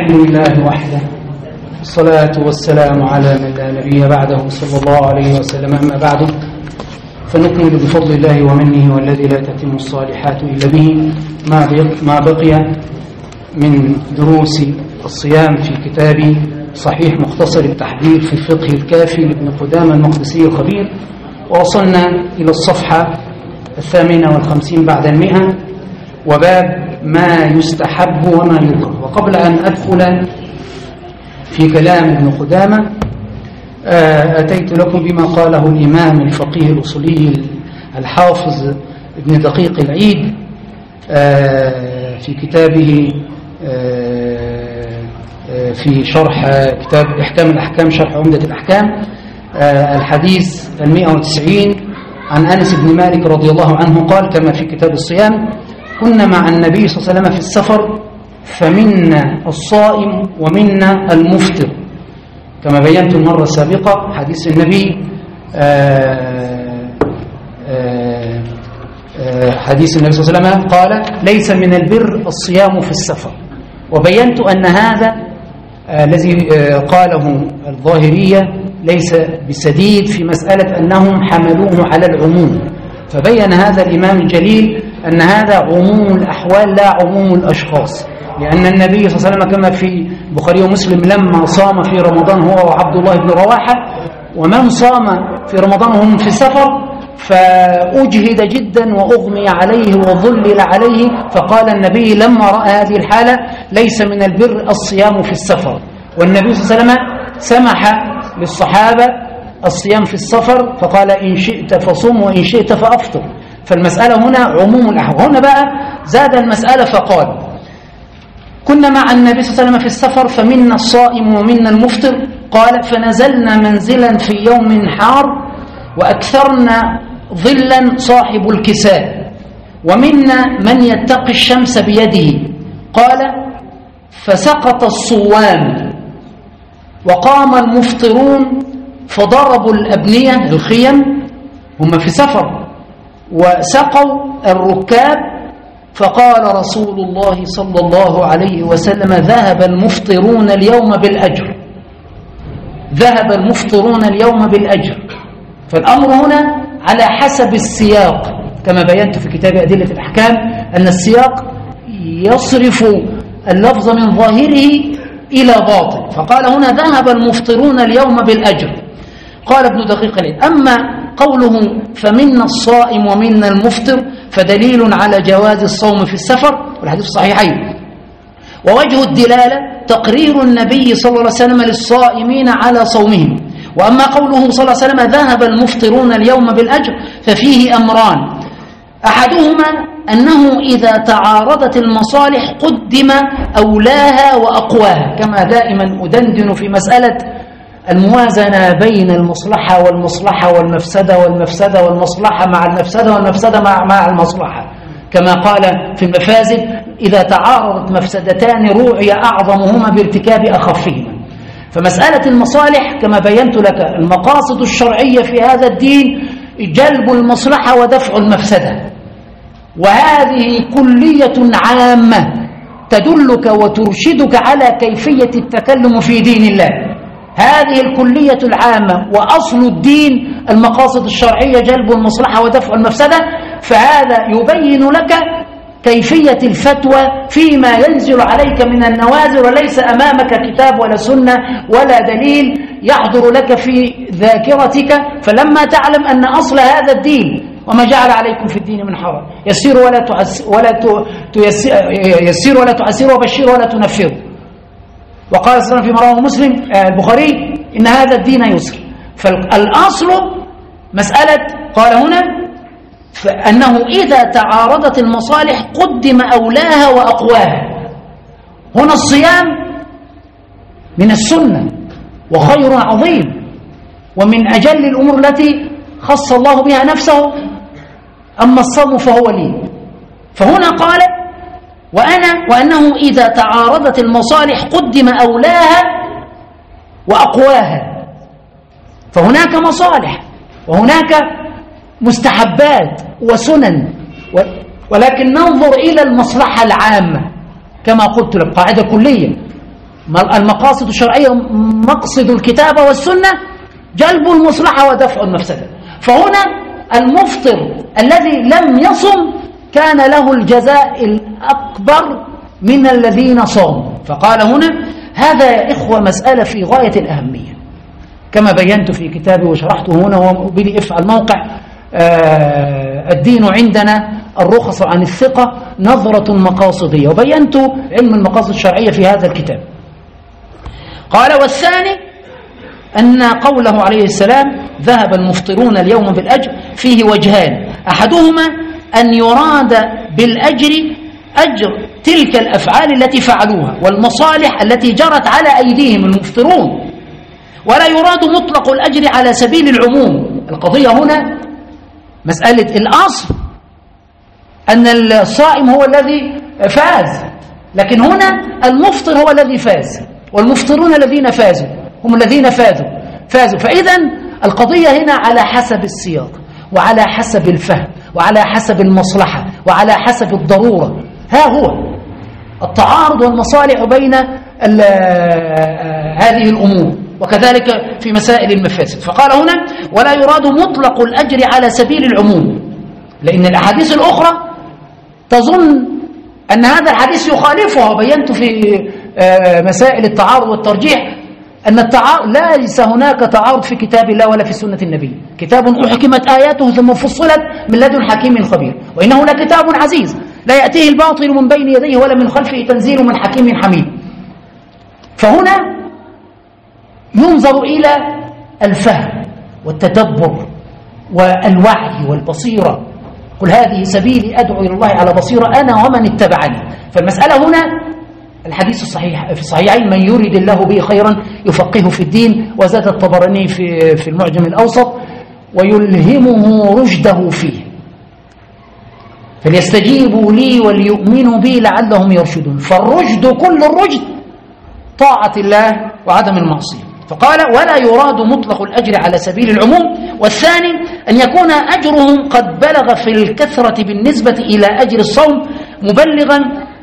الحمد لله وحده، الصلاة والسلام على من لا نبي بعده صلى الله عليه وسلم. أما بعد، فنكمل بفضل الله ومنه والذي لا تتم الصالحات إلا به ما بقي من دروس الصيام في كتاب صحيح مختصر التحبير في الفقه الكافي لابن قدامة المقدسي الخبير، ووصلنا إلى الصفحة 58 بعد 100، وباب ما يستحب وما يكره. وقبل أن أدخل في كلام ابن قدامة أتيت لكم بما قاله الإمام الفقيه الأصولي الحافظ ابن دقيق العيد في كتابه في شرح كتاب إحكام الأحكام شرح عمدة الأحكام، الحديث 190 عن أنس بن مالك رضي الله عنه قال كما في كتاب الصيام: كنا مع النبي صلى الله عليه وسلم في السفر فمنا الصائم ومنا المفطر، كما بينت المرة السابقة حديث النبي حديث النبي صلى الله عليه وسلم قال: ليس من البر الصيام في السفر. وبينت أن هذا الذي قاله الظاهرية ليس بسديد في مسألة أنهم حملوه على العموم، فبين هذا الإمام الجليل أن هذا عموم الأحوال لا عموم الأشخاص، لأن النبي صلى الله عليه وسلم كما في البخاري ومسلم لما صام في رمضان هو وعبد الله بن رواحة، ومن صام في رمضان هم في سفر فأجهد جدا وأغمي عليه وظلل عليه، فقال النبي لما رأى هذه الحالة: ليس من البر الصيام في السفر. والنبي صلى الله عليه وسلم سمح للصحابة الصيام في السفر فقال: إن شئت فصم وإن شئت فأفطر. فالمسألة هنا عموم الأحوال. هنا بقى زاد المسألة فقال: كنا مع النبي صلى الله عليه وسلم في السفر فمنا الصائم ومنا المفطر. قال: فنزلنا منزلا في يوم حار وأكثرنا ظلا صاحب الكساء ومنا من يتقي الشمس بيده. قال: فسقط الصوام وقام المفطرون فضربوا الأبنية الخيم، هم في سفر، وسقوا الركاب، فقال رسول الله صلى الله عليه وسلم: ذهب المفطرون اليوم بالأجر، ذهب المفطرون اليوم بالأجر. فالأمر هنا على حسب السياق، كما بينت في كتاب أدلة الأحكام أن السياق يصرف اللفظ من ظاهره إلى باطن، فقال هنا: ذهب المفطرون اليوم بالأجر. قال ابن دقيق العيد: أما قوله فمنا الصائم ومنا المفطر فدليل على جواز الصوم في السفر، والحديث الصحيحين. ووجه الدلالة تقرير النبي صلى الله عليه وسلم للصائمين على صومهم. وأما قوله صلى الله عليه وسلم: ذهب المفطرون اليوم بالأجر، ففيه أمران: أحدهما أنه إذا تعارضت المصالح قدم أولاها وأقواها، كما دائما أدندن في مسألة الموازنة بين المصلحة والمصلحة والمفسدة والمفسدة والمصلحة مع المفسدة والمفسدة مع المصلحة، كما قال في المفاسد: إذا تعارضت مفسدتان روعي أعظمهما بارتكاب أخفهما. فمسألة المصالح كما بينت لك المقاصد الشرعية في هذا الدين جلب المصلحة ودفع المفسدة، وهذه كلية عامة تدلك وترشدك على كيفية التكلم في دين الله. هذه الكلية العامة وأصل الدين المقاصد الشرعية جلب المصلحة ودفع المفسدة، فهذا يبين لك كيفية الفتوى فيما ينزل عليك من النوازل، وليس أمامك كتاب ولا سنة ولا دليل يحضر لك في ذاكرتك. فلما تعلم أن أصل هذا الدين: وما جعل عليكم في الدين من حرج، يسير ولا تعسر وبشر ولا تنفر. وقال صلى الله عليه وسلم في رواه مسلم البخاري: إن هذا الدين يسر. فالأصل مسألة قال هنا فأنه إذا تعارضت المصالح قدم أولاها وأقواها. هنا الصيام من السنة وخير عظيم ومن أجل الأمور التي خص الله بها نفسه، أما الصوم فهو لي. فهنا قال: وأنه إذا تعارضت المصالح قدم أولاها وأقواها. فهناك مصالح وهناك مستحبات وسنن، ولكن ننظر إلى المصلحة العامة كما قلت لك، قاعدة كلية: المقاصد الشرعية مقصد الكتاب والسنة جلب المصلحة ودفع المفسدة. فهنا المفطر الذي لم يصم كان له الجزاء الأكبر من الذين صاموا. فقال هنا هذا يا إخوة مسألة في غاية الأهمية كما بينت في كتابي وشرحته هنا وبدي على الموقع الدين عندنا الرخص عن الثقة نظرة مقاصدية، وبينت علم المقاصد الشرعية في هذا الكتاب. قال والثاني أن قوله عليه السلام ذهب المفطرون اليوم بالأجر فيه وجهان، أحدهما أن يراد بالأجر أجر تلك الأفعال التي فعلوها والمصالح التي جرت على أيديهم المفطرون، ولا يراد مطلق الأجر على سبيل العموم. القضية هنا مسألة الأصل أن الصائم هو الذي فاز، لكن هنا المفطر هو الذي فاز، والمفطرون الذين فازوا هم الذين فازوا. فإذا القضية هنا على حسب السياق وعلى حسب الفهم وعلى حسب المصلحة وعلى حسب الضرورة. ها هو التعارض والمصالح بين هذه الأمور، وكذلك في مسائل المفاسد. فقال هنا ولا يراد مطلق الأجر على سبيل العموم، لأن الأحاديث الأخرى تظن أن هذا الحديث يخالفها، وبينت في مسائل التعارض والترجيح أن ليس هناك تعارض في كتاب الله ولا في سنة النبي. كتاب أحكمت آياته ثم فصلت من لدن حكيم خبير، وإنه لكتاب عزيز لا يأتيه الباطل من بين يديه ولا من خلفه تنزيل من حكيم حميد. فهنا ينظر إلى الفهم والتدبر والوعي والبصيرة. قل هذه سبيلي أدعو إلى الله على بصيرة أنا ومن اتبعني. فالمسألة هنا الحديث الصحيح في الصحيحين من يريد الله به خيرا يفقهه في الدين، وزاد الطبراني في المعجم الأوسط ويلهمه رشده فيه، فليستجيبوا لي وليؤمنوا بي لعلهم يرشدون. فالرشد كل الرشد طاعة الله وعدم المعصية. فقال ولا يراد مطلق الأجر على سبيل العموم. والثاني أن يكون أجرهم قد بلغ في الكثرة بالنسبة إلى أجر الصوم مبلغا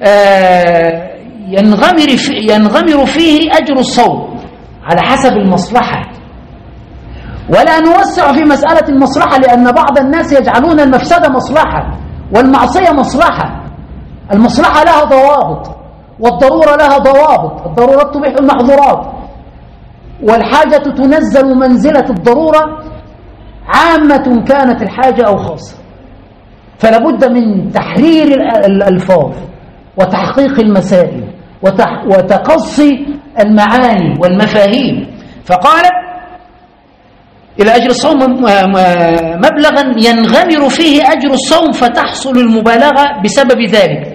ينغمر فيه أجر الصوم على حسب المصلحة. ولا نوسع في مسألة المصلحة، لأن بعض الناس يجعلون المفسدة مصلحة والمعصية مصلحة. المصلحة لها ضوابط والضرورة لها ضوابط، الضرورات تبيح المحظورات، والحاجة تنزل منزلة الضرورة عامة كانت الحاجة أو خاصة. فلا بد من تحرير الألفاظ وتحقيق المسائل وتقصي المعاني والمفاهيم. فقال إلى أجر الصوم مبلغا ينغمر فيه أجر الصوم فتحصل المبالغة بسبب ذلك،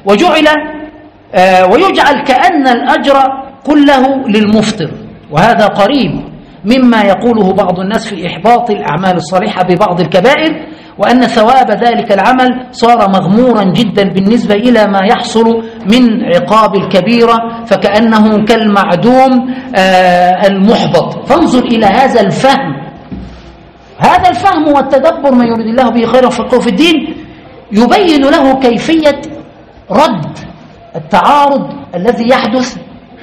ويجعل كأن الأجر كله للمفطر. وهذا قريب مما يقوله بعض الناس في إحباط الأعمال الصالحة ببعض الكبائر، وأن ثواب ذلك العمل صار مغمورا جدا بالنسبة إلى ما يحصل من عقاب الكبيرة، فكأنه كالمعدوم المحبط. فانظر إلى هذا الفهم. هذا الفهم والتدبر من يريد الله به خيرا يفقهه في الدين يبين له كيفية رد التعارض الذي يحدث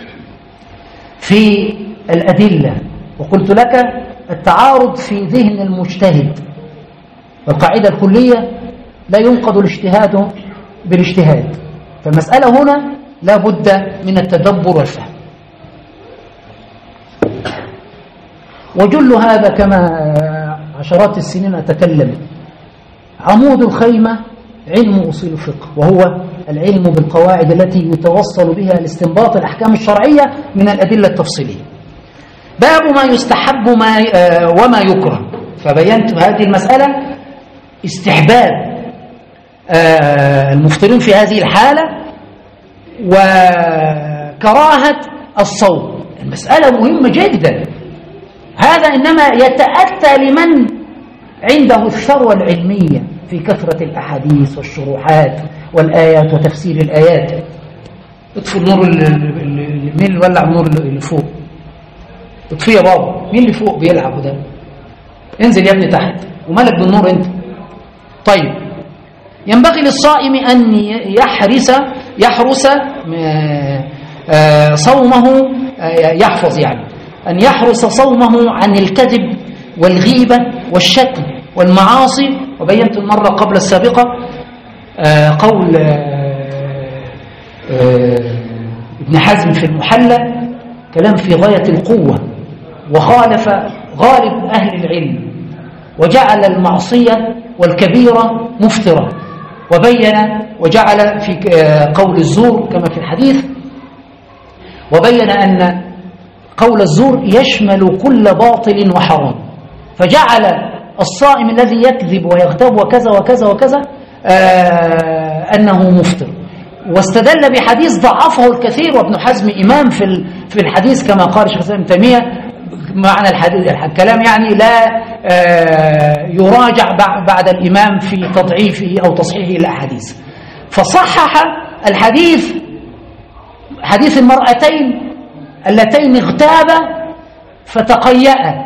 في الأدلة. وقلت لك التعارض في ذهن المجتهد، والقاعدة الكلية لا ينقض الاجتهاد بالاجتهاد. فالمسألة هنا لا بد من التدبر والفهم. وجل هذا كما عشرات السنين أتكلم عمود الخيمة علم أصول الفقه، وهو العلم بالقواعد التي يتوصل بها لاستنباط الأحكام الشرعية من الأدلة التفصيلية. باب ما يستحب وما يكره. فبينت هذه المسألة استحباب المفطرين في هذه الحالة وكراهة الصوم. المسألة مهمة جدا. هذا إنما يتأتى لمن عنده الثروة العلمية في كثرة الأحاديث والشروحات والآيات وتفسير الآيات. اطفوا النور مين اللي ولع النور اللي فوق؟ اطفيه يا بابا. مين اللي فوق بيلعب ده؟ انزل يا ابني تحت. ومالك بالنور انت؟ طيب، ينبغي للصائم أن يحرس صومه يحفظ يعني أن يحرص صومه عن الكذب والغيبة والشتم والمعاصي. وبينت المرة قبل السابقة قول ابن حزم في المحلى، كلام في غاية القوة، وخالف غالب أهل العلم وجعل المعصية والكبيرة مفترة، وبين وجعل في قول الزور كما في الحديث، وبين أن قول الزور يشمل كل باطل وحرام، فجعل الصائم الذي يكذب ويغتاب وكذا وكذا وكذا أنه مفطر، واستدل بحديث ضعفه الكثير، وابن حزم إمام في الحديث كما قال شيخ الإسلام ابن تيمية. معنى الكلام يعني لا يراجع بعد الإمام في تضعيفه أو تصحيحه الأحاديث، فصحح الحديث، حديث المرأتين اللتين اغتابا فتقيأ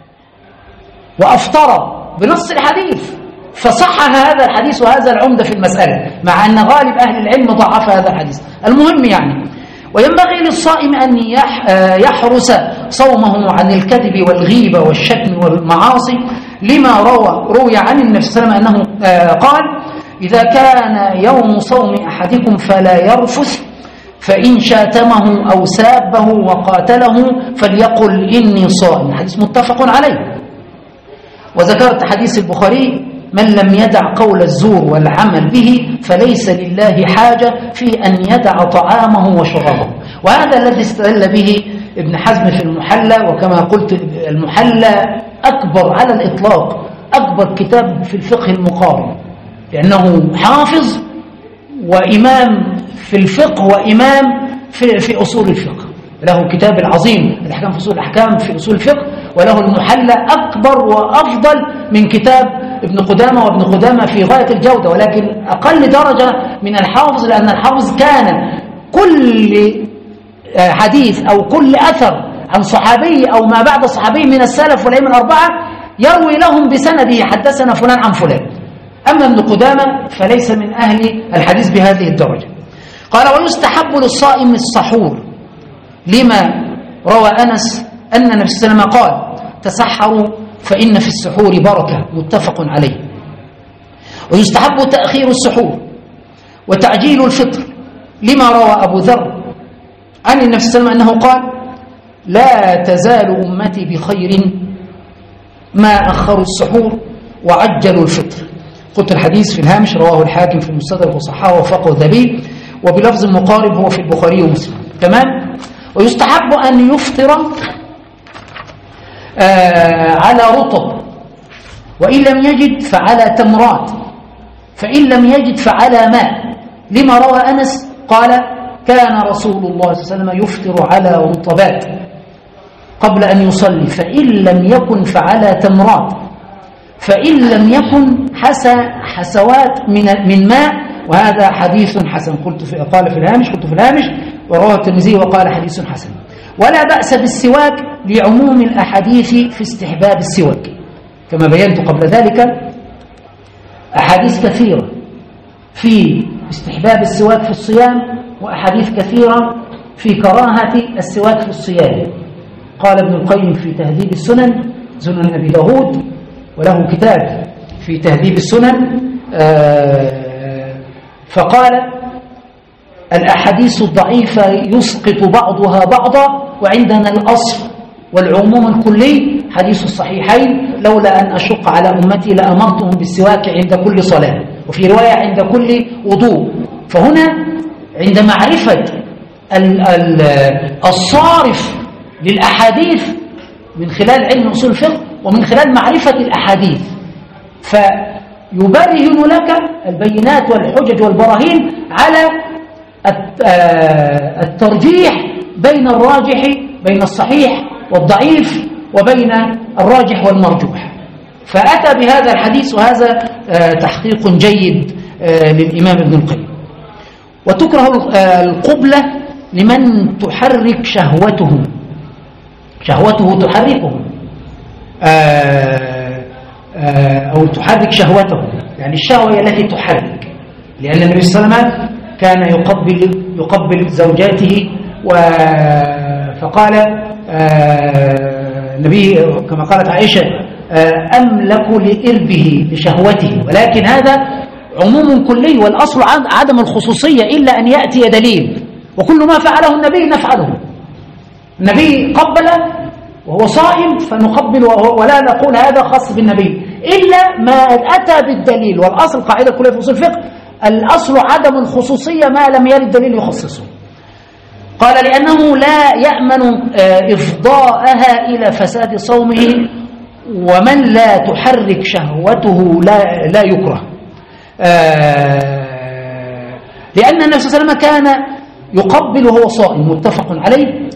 وأفطر بنص الحديث، فصحح هذا الحديث، وهذا العمدة في المسألة، مع أن غالب أهل العلم ضعف هذا الحديث. المهم يعني، وينبغي للصائم أن يحرس صومه عن الكذب والغيبة والشتم والمعاصي، لما روي عن النبي صلى الله عليه وسلم أنه قال: إذا كان يوم صوم أحدكم فلا يرفث، فإن شاتمه أو سابه وقاتله فليقل إني صائم. حديث متفق عليه. وذكرت حديث البخاري: من لم يدع قول الزور والعمل به فليس لله حاجة في أن يدع طعامه وشرابه. وهذا الذي استدل به ابن حزم في المحلى، وكما قلت المحلى أكبر على الإطلاق، أكبر كتاب في الفقه المقارن، لأنه حافظ وإمام في الفقه وإمام في أصول الفقه. له كتاب العظيم الأحكام في أصول الأحكام في أصول الفقه، وله المحلى أكبر وأفضل من كتاب ابن قدامة، وابن قدامة في غاية الجودة، ولكن أقل درجة من الحافظ، لأن الحافظ كان كل حديث أو كل أثر عن صحابي أو ما بعد صحابي من السلف والأئمة الأربعة يروي لهم بسنده: حدثنا فلان عن فلان. أما ابن قدامة فليس من أهل الحديث بهذه الدرجة. قال: ويستحب للصائم السحور، لما روى أنس أن النبي صلى الله عليه وسلم قال: تسحروا فإن في السحور بركة، متفق عليه. ويستحب تأخير السحور وتعجيل الفطر، لما روى أبو ذر عن النبي صلى الله عليه وسلم أنه قال: لا تزال أمتي بخير ما أخروا السحور وعجلوا الفطر. قلت الحديث في الهامش رواه الحاكم في المستدرك وصححه ووافقه الذهبي، وبلفظ مقارب هو في البخاري ومسلم. تمام. ويستحب أن يفطر على رطب، وإن لم يجد فعلى تمرات، فإن لم يجد فعلى ماء، لما روى أنس قال: كان رسول الله صلى الله عليه وسلم يفطر على رطبات قبل أن يصلي، فإن لم يكن فعلى تمرات، فإن لم يكن حسوات من ماء. وهذا حديث حسن. قال في الهامش ورواه الترمذي وقال حديث حسن. ولا بأس بالسواك لعموم الأحاديث في استحباب السواك، كما بينت قبل ذلك أحاديث كثيرة في استحباب السواك في الصيام، وأحاديث كثيرة في كراهة السواك في الصيام. قال ابن القيم في تهذيب السنن، سنن أبي داود، وله كتاب في تهذيب السنن، فقال: الأحاديث الضعيفة يسقط بعضها بعضا، وعندنا الأصل والعموم الكلي حديث الصحيحين: لولا أن أشق على أمتي لأمرتهم بالسواك عند كل صلاة، وفي رواية عند كل وضوء. فهنا عند معرفة الصارف للأحاديث من خلال علم أصول الفقه ومن خلال معرفة الأحاديث، فيبرهن لك البينات والحجج والبراهين على الترجيح بين الراجح، بين الصحيح والضعيف، وبين الراجح والمرجوح. فأتى بهذا الحديث، وهذا تحقيق جيد للإمام ابن القيم. وتكره القبلة لمن تحرك شهوته تحركه أو تحرك شهوته، يعني الشهوة التي تحرك، لأن النبي صلى الله عليه وسلم كان يقبل زوجاته فقال النبي كما قالت عائشة أملك لإربه لشهوته، ولكن هذا عموم كلي، والأصل عدم الخصوصية إلا أن يأتي دليل، وكل ما فعله النبي نفعله. النبي قبل وهو صائم فنقبل، ولا نقول هذا خاص بالنبي إلا ما أتى بالدليل. والأصل قاعدة كلية في أصول الفقه الأصل عدم الخصوصية ما لم يرد دليل يخصصه. قال لأنه لا يأمن إفضاءها إلى فساد صومه، ومن لا تحرك شهوته لا يكره. لأن النبي صلى الله عليه وسلم كان يقبل وهو صائم، متفق عليه،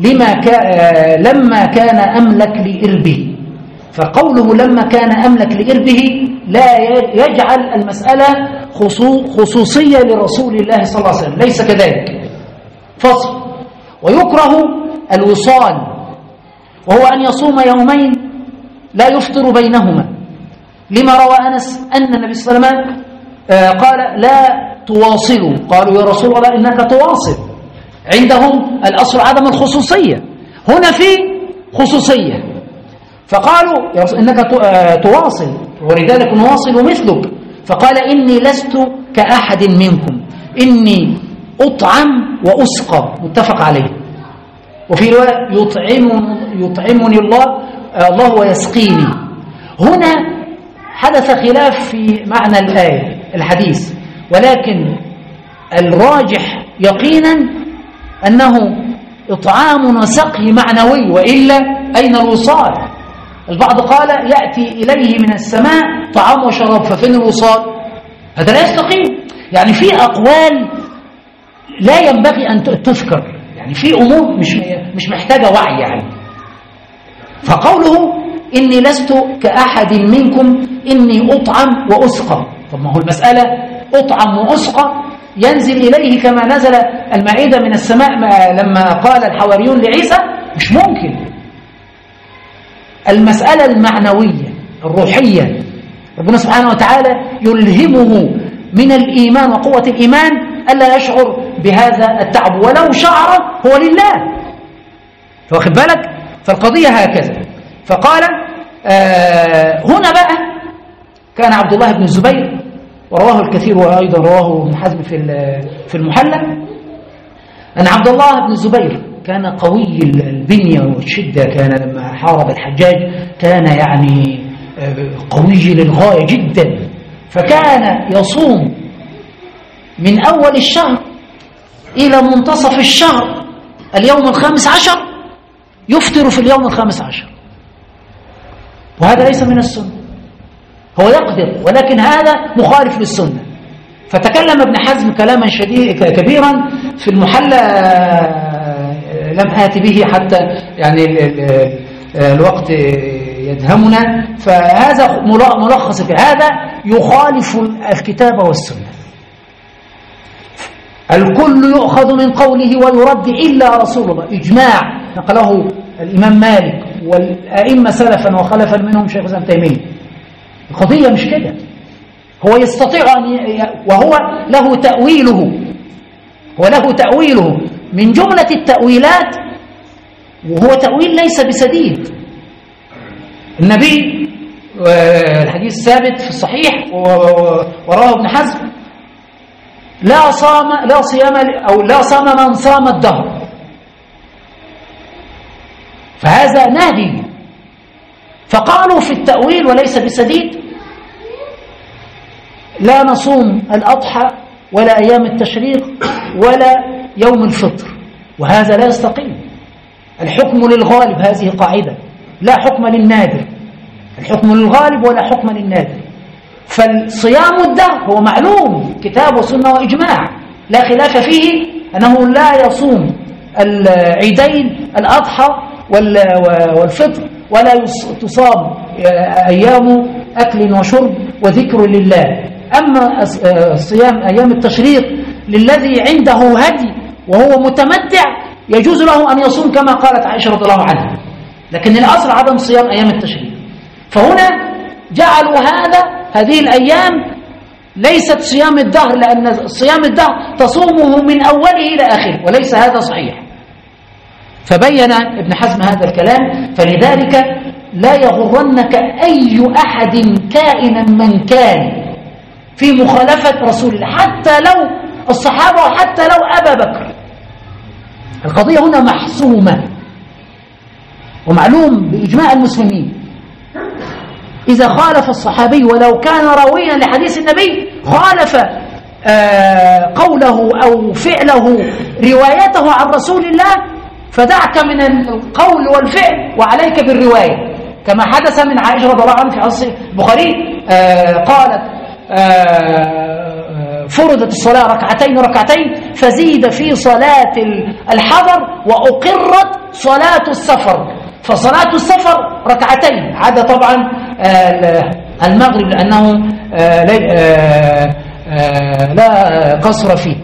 لما كان أملك لإربه. فقوله لما كان أملك لإربه لا يجعل المسألة خصوصية لرسول الله صلى الله عليه وسلم، ليس كذلك، فصل. ويكره الوصال، وهو أن يصوم يومين لا يفطر بينهما، لما روى أنس أن النبي صلى الله عليه وسلم قال لا تواصلوا، قالوا يا رسول الله إنك تواصل. عندهم الأصل عدم الخصوصية، هنا في خصوصية، فقالوا يا رسول إنك تواصل ولذلك نواصل مثلك. فقال إني لست كأحد منكم، إني أطعم وأسقى، متفق عليه. وفي رواية يطعمني الله ويسقيني. هنا حدث خلاف في معنى الآية الحديث، ولكن الراجح يقينا أنه إطعام وسقي معنوي، وإلا أين الوصال؟ البعض قال يأتي إليه من السماء طعام وشراب، ففين الوصال؟ هذا لا يستقيم. يعني في أقوال لا ينبغي أن تذكر، يعني في أمور مش محتاجة وعي يعني. فقوله إني لست كأحد منكم إني أطعم وأسقى، طب ما هو المسألة أطعم وأسقى ينزل إليه كما نزل المائدة من السماء لما قال الحواريون لعيسى، مش ممكن. المسألة المعنوية الروحية ربنا سبحانه وتعالى يلهمه من الإيمان وقوة الإيمان ألا يشعر بهذا التعب، ولو شعر هو لله. فواخد بالك؟ فالقضية هكذا. فقال هنا بقى كان عبد الله بن الزبير، ورواه الكثير، وأيضا رواه ابن حزم في المحلى، أن عبد الله بن الزبير كان قوي البنية والشدة، كان لما حارب الحجاج كان يعني قوي للغاية جدا، فكان يصوم من أول الشهر إلى منتصف الشهر اليوم 15 يفطر في اليوم 15، وهذا ليس من السنة. هو يقدر، ولكن هذا مخالف للسنة. فتكلم ابن حزم كلاما كبيرا في المحلى، لم آتي به حتى يعني الوقت يدهمنا، فهذا ملخص في هذا يخالف الكتاب والسنة. الكل يؤخذ من قوله ويرد إلا رسول الله، إجماع نقله الإمام مالك والأئمة سلفا وخلفا منهم شيخ الإسلام تيمية. القضية مش كده، هو يستطيع وهو له تأويله من جملة التأويلات، وهو تأويل ليس بسديد. النبي الحديث ثابت في الصحيح وراه ابن حزم لا صام من صام الدهر، فهذا نهي. فقالوا في التأويل وليس بسديد لا نصوم الأضحى ولا أيام التشريق ولا يوم الفطر، وهذا لا يستقيم. الحكم للغالب، هذه قاعدة، لا حكم للنادر. الحكم للغالب ولا حكم للنادر. فالصيام الدهر هو معلوم كتاب وسنة وإجماع لا خلاف فيه أنه لا يصوم العيدين الأضحى والفطر، ولا تصام أيام أكل وشرب وذكر لله. أما صيام أيام التشريق للذي عنده هدي وهو متمتع يجوز له أن يصوم كما قالت عائشة رضي الله عنها، لكن الأصل عدم صيام أيام التشريق. فهنا جعلوا هذه الأيام ليست صيام الدهر، لأن صيام الدهر تصومه من أوله إلى آخره، وليس هذا صحيح. فبين ابن حزم هذا الكلام. فلذلك لا يغرنك أي أحد كائنا من كان في مخالفة رسول الله، حتى لو الصحابة وحتى لو أبا بكر. القضية هنا محسومة ومعلوم بإجماع المسلمين، إذا خالف الصحابي ولو كان راويا لحديث النبي، خالف قوله أو فعله روايته عن رسول الله، فدعك من القول والفعل وعليك بالرواية، كما حدث من عائشة رضي الله عنها في حديث البخاري قالت فرضت الصلاة ركعتين فزيد في صلاة الحضر وأقرت صلاة السفر، فصلاة السفر ركعتين، عدا طبعا المغرب لأنه لا قصر فيه.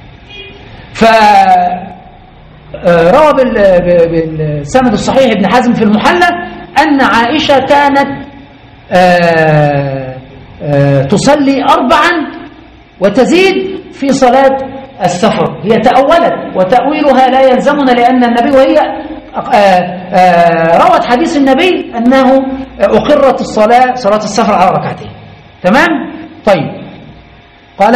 فروى بالسند الصحيح ابن حزم في المحلى أن عائشة كانت تصلي 4 وتزيد في صلاة السفر. هي تأولت وتأويلها لا يلزمنا، لأن النبي وهي روت حديث النبي أنه أقرت صلاة السفر على ركعتين. تمام؟ طيب، قال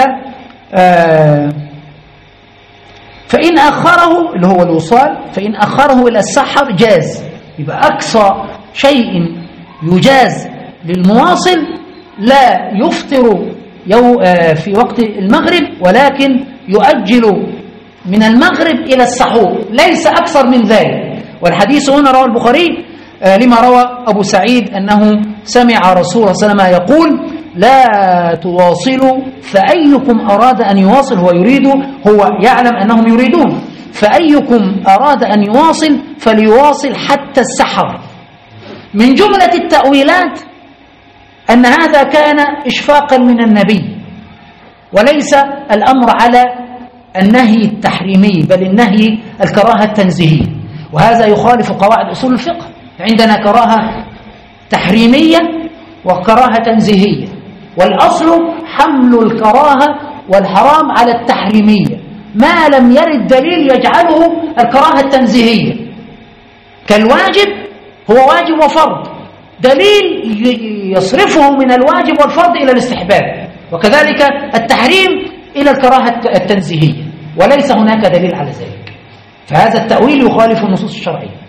فإن أخره اللي هو الوصال، فإن أخره إلى السحر جاز. يبقى أقصى شيء يجاز للمواصل لا يفطر في وقت المغرب، ولكن يؤجل من المغرب إلى السحور، ليس أكثر من ذلك. والحديث هنا رواه البخاري لما روى أبو سعيد أنه سمع رسول الله صلى الله عليه وسلم يقول لا تواصلوا، فأيكم أراد أن يواصل، هو يعلم أنهم يريدون، فأيكم أراد أن يواصل فليواصل حتى السحر. من جملة التأويلات أن هذا كان إشفاقا من النبي، وليس الأمر على النهي التحريمي، بل النهي الكراهة التنزيهية، وهذا يخالف قواعد أصول الفقه. عندنا كراهة تحريمية وكراهة تنزيهية، والأصل حمل الكراهة والحرام على التحريمية ما لم يرد دليل يجعله الكراهة التنزيهية، كالواجب هو واجب وفرض، دليل يصرفه من الواجب والفرض إلى الاستحباب، وكذلك التحريم إلى الكراهة التنزيهية، وليس هناك دليل على ذلك. فهذا التأويل يخالف النصوص الشرعية.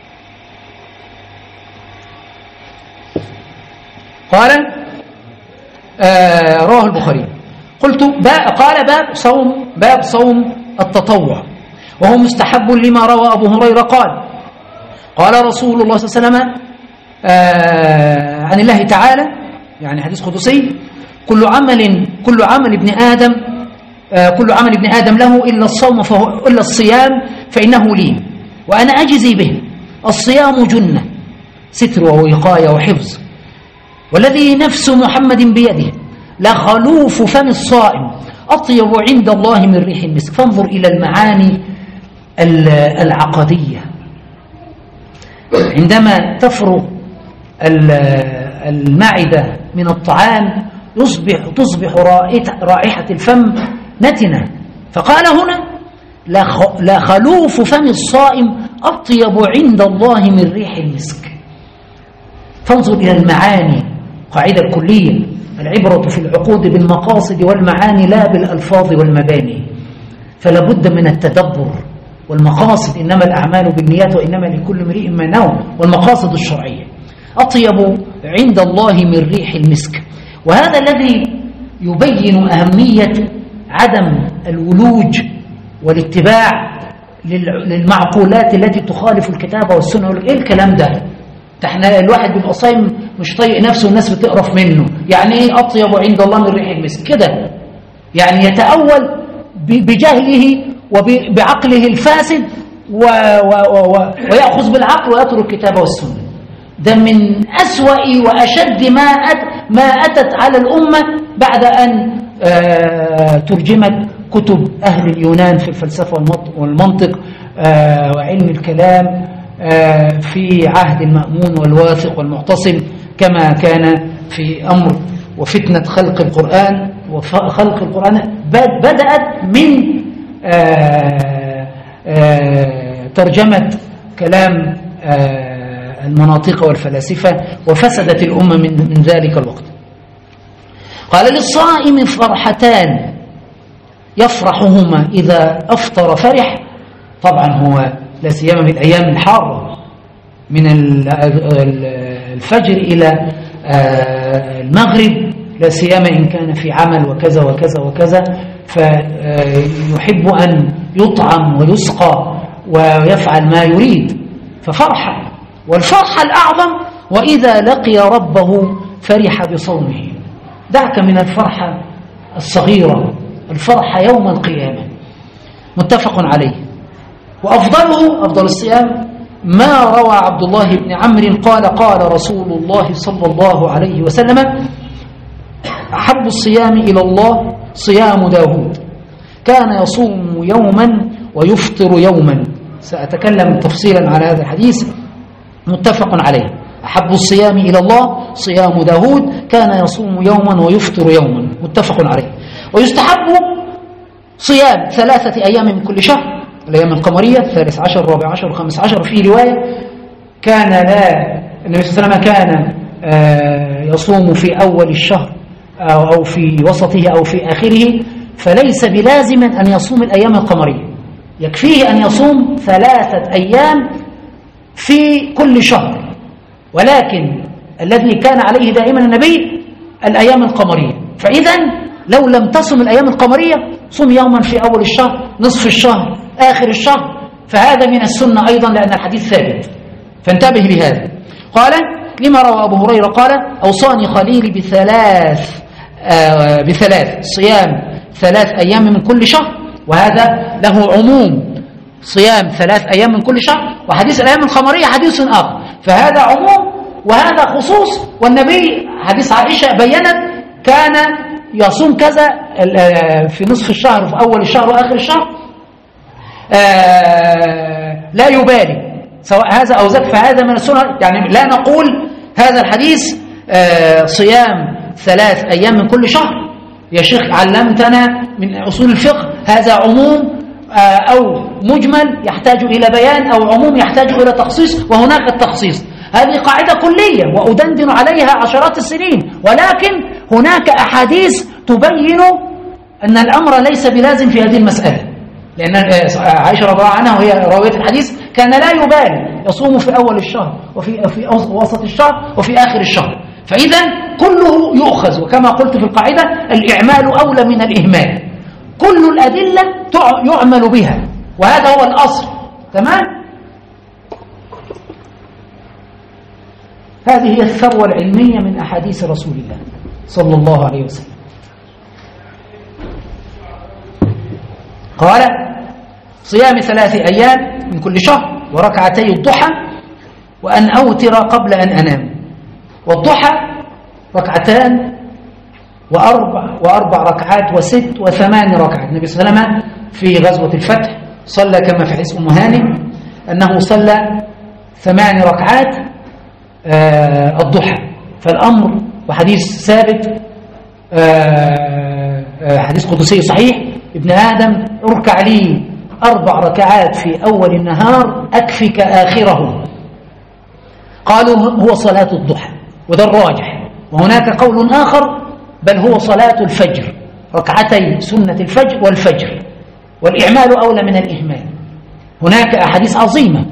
قال رواه البخاري. قلت قال باب صوم التطوع، وهو مستحب لما روى أبو هريرة قال رسول الله صلى الله عليه وسلم عن الله تعالى، يعني حديث قدسي: كل عمل ابن آدم له إلا الصيام فإنه لي وأنا أجزي به. الصيام جنة، ستر ووقاية وحفظ، والذي نفس محمد بيده لخلوف فم الصائم أطيب عند الله من ريح المسك. فانظر إلى المعاني العقدية. عندما تفرغ المعدة من الطعام تصبح رائحة الفم نتنة، فقال هنا لا خلوف فم الصائم أطيب عند الله من ريح المسك. فانظر إلى المعاني، قاعدة الكلية: العبرة في العقود بالمقاصد والمعاني لا بالألفاظ والمباني. فلا بد من التدبر، والمقاصد إنما الأعمال بالنيات وإنما لكل امرئ ما نوى، والمقاصد الشرعية أطيب عند الله من ريح المسك. وهذا الذي يبين أهمية عدم الولوج والاتباع للمعقولات التي تخالف الكتاب والسنة. إيه الكلام ده؟ احنا الواحد بيبقى صايم مش طايق نفسه والناس بتقرف منه. يعني ايه أطيب عند الله من ريح المسك كده؟ يعني يتأول بجهله وبعقله الفاسد ويأخذ بالعقل ويترك الكتاب والسنة. ده من أسوأ وأشد ما أتت على الأمة بعد أن ترجمت كتب أهل اليونان في الفلسفة والمنطق وعلم الكلام في عهد المأمون والواثق والمعتصم، كما كان في أمر وفتنة خلق القرآن. وخلق القرآن بدأت من ترجمت كلام المناطق والفلاسفة، وفسدت الأمة من ذلك الوقت. قال: للصائم فرحتان يفرحهما إذا أفطر فرح. طبعا هو لا سيما في الأيام الحارة من الفجر إلى المغرب، لا سيما إن كان في عمل وكذا وكذا وكذا، فيحب أن يطعم ويسقى ويفعل ما يريد، ففرحة. والفرحة الأعظم وإذا لقي ربه فرح بصومه. دعك من الفرحة الصغيرة، الفرحة يوم القيامة. متفق عليه. وأفضله، أفضل الصيام، ما روى عبد الله بن عمرو قال: قال رسول الله صلى الله عليه وسلم: أحب الصيام إلى الله صيام داود، كان يصوم يوما ويفطر يوما. سأتكلم تفصيلا على هذا الحديث. متفق عليه. أحب الصيام إلى الله صيام داود، كان يصوم يوما ويفطر يوما. متفق عليه. ويستحب صيام 3 أيام من كل شهر، الأيام القمرية 13 14 15. في رواية كان النبي صلى الله عليه وسلم كان يصوم في أول الشهر أو في وسطه أو في آخره، فليس بلازم أن يصوم الأيام القمرية، يكفيه أن يصوم 3 أيام في كل شهر. ولكن الذي كان عليه دائما النبي الأيام القمرية. فإذا لو لم تصم الأيام القمرية، صم يوما في أول الشهر، نصف الشهر، آخر الشهر، فهذا من السنة أيضا، لأن الحديث ثابت. فانتبه لهذا. قال: لما روى أبو هريرة قال: أوصاني خليلي بثلاث صيام 3 أيام من كل شهر. وهذا له عموم، صيام 3 أيام من كل شهر. وحديث الأيام القمرية حديث آخر، فهذا عموم وهذا خصوص. والنبي حديث عائشة بيّنت كان يصوم كذا في نصف الشهر وفي أول الشهر وآخر الشهر، لا يبالي سواء هذا أو ذاك، فهذا من السنة. يعني لا نقول هذا الحديث صيام 3 أيام من كل شهر. يا شيخ علمتنا من أصول الفقه هذا عموم أو مجمل يحتاج إلى بيان، أو عموم يحتاج إلى تخصيص، وهناك التخصيص. هذه قاعدة كلية وأدندن عليها عشرات السنين، ولكن هناك أحاديث تبين أن الأمر ليس بلازم في هذه المسألة. لأن عائشة رضي الله عنها وهي راوية الحديث كان لا يبالي، يصوم في أول الشهر وفي وسط الشهر وفي آخر الشهر. فإذا كله يؤخذ، وكما قلت في القاعدة: الإعمال أولى من الإهمال. كل الأدلة يعمل بها، وهذا هو الأصل. تمام؟ هذه هي الثروة العلمية من أحاديث رسول الله صلى الله عليه وسلم. قال: صيام 3 أيام من كل شهر، وركعتي الضحى، وأن أوتر قبل أن أنام. والضحى 2 وأربع ركعات و6 و8 ركعات. النبي صلى الله عليه وسلم في غزوة الفتح صلى كما في حديث أم هانئ أنه صلى 8 ركعات الضحى. فالأمر وحديث ثابت، حديث قدسي صحيح: ابن آدم اركع لي 4 ركعات في أول النهار أكفك آخره. قالوا هو صلاة الضحى، وده الراجح. وهناك قول آخر بل هو صلاة الفجر، 2 سنة الفجر والفجر، والإعمال أولى من الإهمال. هناك أحاديث عظيمة: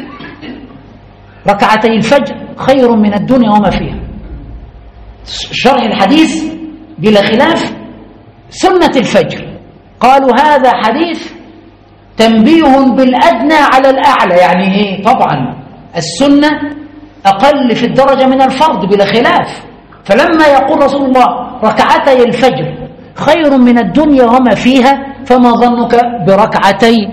2 الفجر خير من الدنيا وما فيها. شرح الحديث بلا خلاف سنة الفجر. قالوا هذا حديث تنبيه بالأدنى على الأعلى. يعني إيه؟ طبعا السنة أقل في الدرجة من الفرض بلا خلاف. فلما يقول رسول الله 2 الفجر خير من الدنيا وما فيها، فما ظنك ب2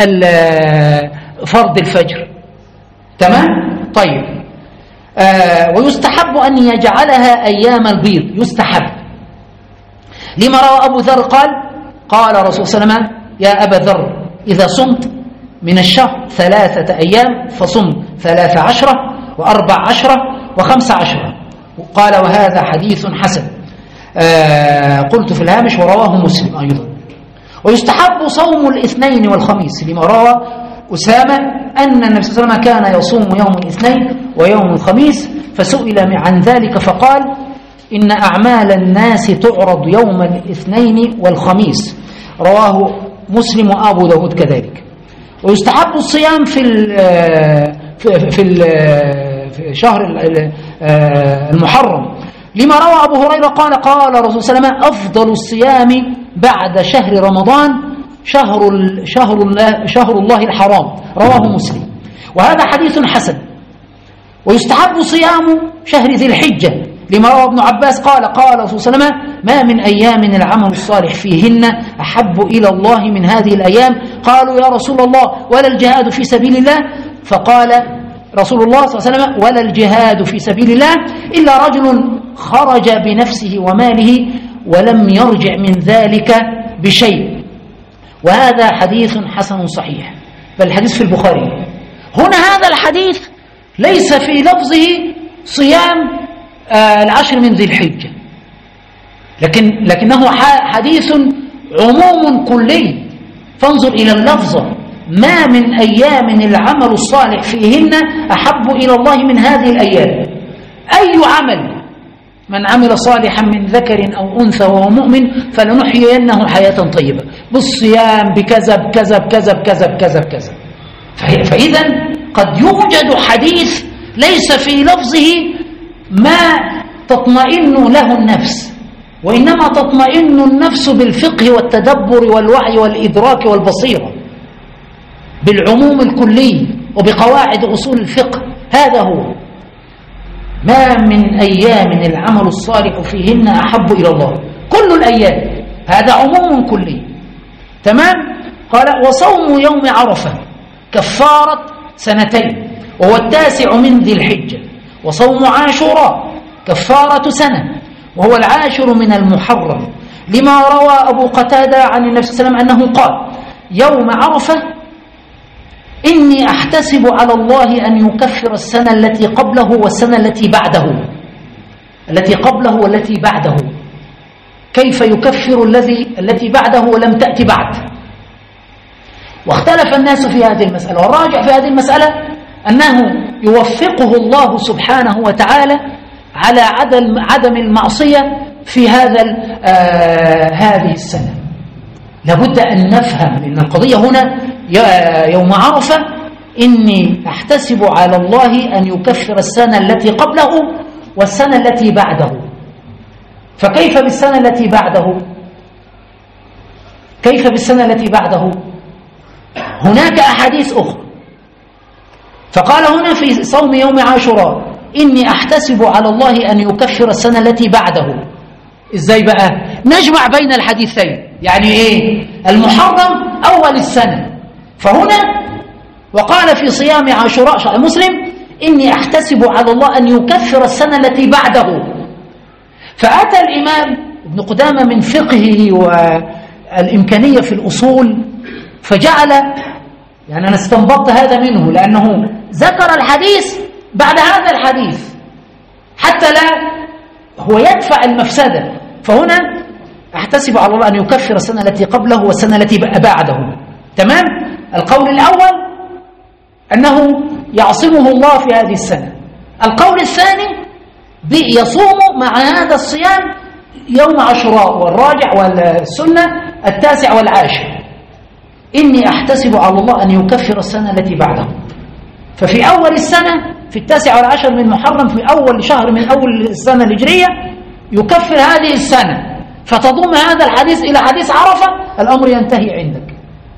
فرض الفجر؟ تمام؟ طيب. ويستحب أن يجعلها أيام البيض، يستحب. لما روى أبو ذر قال رسول صلى الله عليه وسلم: يا أبا ذر، إذا صمت من الشهر 3 أيام فصم 13 و14 و15. قال: وهذا حديث حسن. قلت في الهامش: ورواه مسلم أيضا. ويستحب صوم الاثنين والخميس، لما روى أسامة أن النبي صلى الله عليه وسلم كان يصوم يوم الاثنين ويوم الخميس، فسئل عن ذلك فقال إن أعمال الناس تعرض يوم الاثنين والخميس، رواه مسلم وأبو داود كذلك. ويستحب الصيام في شهر المحرم، لما روى أبو هريرة قال قال الرسول صلى الله عليه وسلم أفضل الصيام بعد شهر رمضان شهر الله الحرام، رواه مسلم. وهذا حديث حسن. ويستحب صيام شهر ذي الحجة، لما روى ابن عباس قال قال الرسول صلى الله عليه وسلم ما من أيام العمل الصالح فيهن أحب إلى الله من هذه الأيام. قالوا يا رسول الله ولا الجهاد في سبيل الله؟ فقال رسول الله صلى الله عليه وسلم ولا الجهاد في سبيل الله إلا رجل خرج بنفسه وماله ولم يرجع من ذلك بشيء. وهذا حديث حسن صحيح، بل الحديث في البخاري. هنا هذا الحديث ليس في لفظه صيام العشر من ذي الحجة، لكنه حديث عموم كلي. فانظر إلى اللفظ ما من أيام العمل الصالح فيهن أحب إلى الله من هذه الأيام. أي عمل؟ من عمل صالحا من ذكر أو أنثى وهو مؤمن فلنحيينه حياة طيبة بالصيام بكذا بكذا بكذا بكذا بكذا بكذا. فإذا قد يوجد حديث ليس في لفظه ما تطمئن له النفس، وإنما تطمئن النفس بالفقه والتدبر والوعي والإدراك والبصيرة، بالعموم الكلي وبقواعد أصول الفقه. هذا هو ما من أيام العمل الصالح فيهن أحب إلى الله، كل الأيام، هذا عموم كلي. تمام؟ قال وصوم يوم عرفة كفارة سنتين وهو 9 من ذي الحجة، وصوم عاشوراء كفارة سنة وهو 10 من المحرم، لما روى أبو قتادة عن النبي صلى الله عليه وسلم أنه قال يوم عرفة إني أحتسب على الله أن يكفر السنة التي قبله والسنة التي بعده. التي قبله والتي بعده، كيف يكفر التي بعده ولم تأتي بعد؟ واختلف الناس في هذه المسألة، والراجع في هذه المسألة أنه يوفقه الله سبحانه وتعالى على عدم المعصية في هذه السنة. لابد أن نفهم أن القضية هنا يوم عرفة إني أحتسب على الله أن يكفر السنة التي قبله والسنة التي بعده. فكيف بالسنة التي بعده؟ كيف بالسنة التي بعده؟ هناك أحاديث أخرى. فقال هنا في صوم يوم عاشوراء إني أحتسب على الله أن يكفر السنة التي بعده. إزاي بقى؟ نجمع بين الحديثين، يعني إيه؟ المحرم أول السنة، فهنا وقال في صيام عاشوراء مسلم إني أحتسب على الله أن يكفر السنة التي بعده. فأتى الإمام ابن قدامة من فقهه والإمكانية في الأصول فجعل، يعني أنا استنبطت هذا منه لأنه ذكر الحديث بعد هذا الحديث حتى لا هو يدفع المفسدة. فهنا أحتسب على الله أن يكفر السنة التي قبله والسنة التي بعده. تمام؟ القول الأول أنه يعصمه الله في هذه السنة. القول الثاني يصوم مع هذا الصيام يوم عاشوراء، والراجع والسنة 9 و10. إني أحتسب على الله أن يكفر السنة التي بعده. ففي أول السنة في 9 و10 من محرم، في أول شهر من أول السنة الهجرية يكفر هذه السنة، فتضم هذا الحديث إلى حديث عرفة، الأمر ينتهي عندك.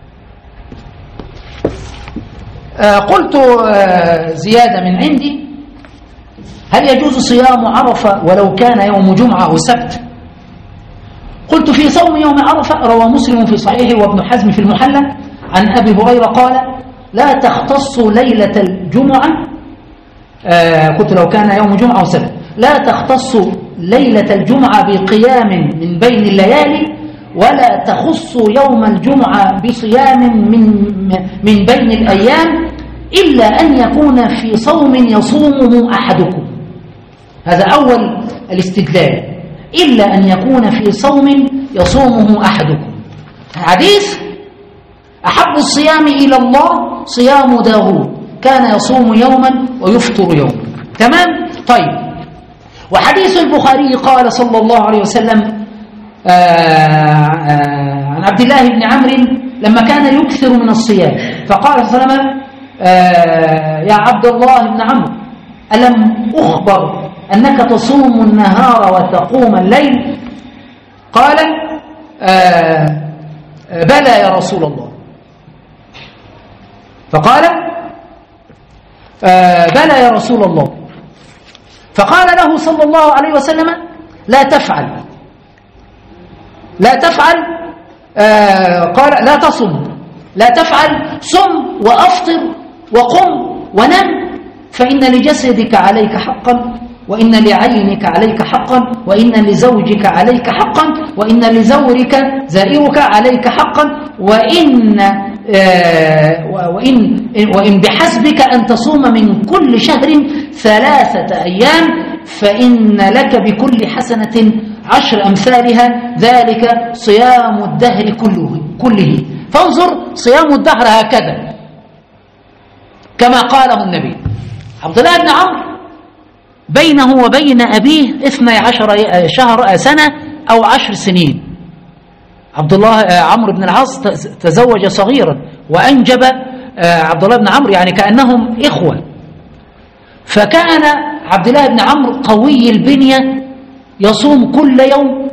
قلت زيادة من عندي: هل يجوز صيام عرفة ولو كان يوم جمعة أو سبت؟ قلت في صوم يوم عرفة روى مسلم في صحيحه وابن حزم في المحلى عن أبي هريرة قال: لا تختص ليلة الجمعة، قلت لو كان يوم جمعة أو سبت، لا تختص ليلة الجمعة بقيام من بين الليالي، ولا تخص يوم الجمعة بصيام من بين الأيام، إلا أن يكون في صوم يصومه أحدكم. هذا أول الاستدلال، إلا أن يكون في صوم يصومه أحدكم. حديث أحب الصيام إلى الله صيام داود، كان يصوم يوما ويفطر يوما. تمام؟ طيب، وحديث البخاري قال صلى الله عليه وسلم عن عبد الله بن عمرو لما كان يكثر من الصيام، فقال صلى الله عليه وسلم يا عبد الله بن عمرو ألم أخبر أنك تصوم النهار وتقوم الليل؟ قال بلى يا رسول الله. فقال بلى يا رسول الله. فقال له صلى الله عليه وسلم لا تفعل، لا تفعل. قال لا تصم، لا تفعل، صم وأفطر وقم ونم، فإن لجسدك عليك حقا، وإن لعينك عليك حقا، وإن لزوجك عليك حقا، وإن لزورك زائرك عليك حقا، وإن بحسبك أن تصوم من كل شهر 3 أيام، فإن لك بكل حسنة 10 أمثالها، ذلك صيام الدهر كله. فانظر، صيام الدهر هكذا كما قاله النبي. عبد الله بن عمرو بينه وبين أبيه 12 سنة أو 10 سنين. عمرو بن العاص تزوج صغيرا وأنجب عبد الله بن عمرو، يعني كأنهم إخوة. فكان عبد الله بن عمرو قوي البنية، يصوم كل يوم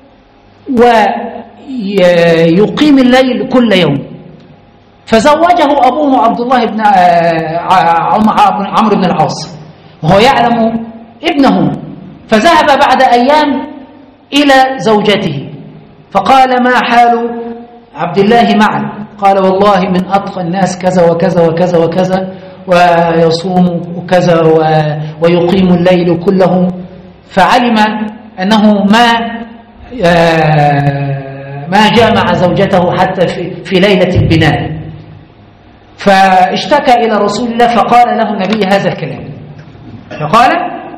ويقيم الليل كل يوم. فزوجه أبوه عبد الله بن عمرو بن العاص وهو يعلم ابنه، فذهب بعد أيام إلى زوجته فقال ما حال عبد الله معك؟ قال والله من أتقى الناس كذا وكذا وكذا وكذا، ويصوم وكذا ويقيم الليل كله. فعلم أنه ما جامع زوجته حتى في ليلة البناء، فاشتكى إلى رسول الله فقال له النبي هذا الكلام، فقال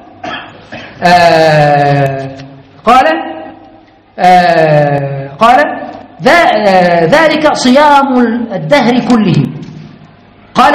ذلك صيام الدهر كله. قال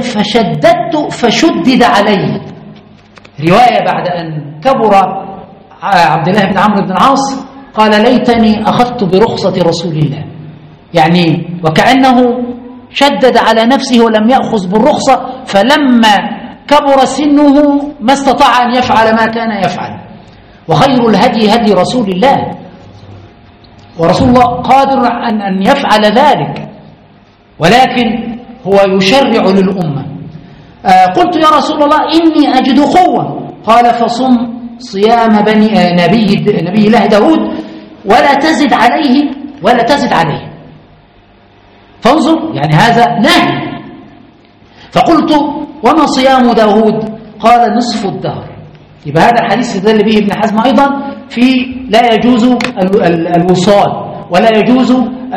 فشدد عليه. رواية بعد أن كبر عبد الله بن عمرو بن العاص قال ليتني أخذت برخصة رسول الله، يعني وكأنه شدد على نفسه ولم يأخذ بالرخصة، فلما كبر سنه ما استطاع أن يفعل ما كان يفعل. وخير الهدي هدي رسول الله، ورسول الله قادر أن يفعل ذلك، ولكن هو يشرع للأمة. قلت يا رسول الله إني أجد قوة. قال فصم صيام نبي الله داود ولا تزد عليه ولا تزد عليه. فانظر، يعني هذا نهي. فقلت وما صيام داود؟ قال نصف الدهر. يبقى هذا الحديث يدل به ابن حزم أيضا في لا يجوز الوصال ولا يجوز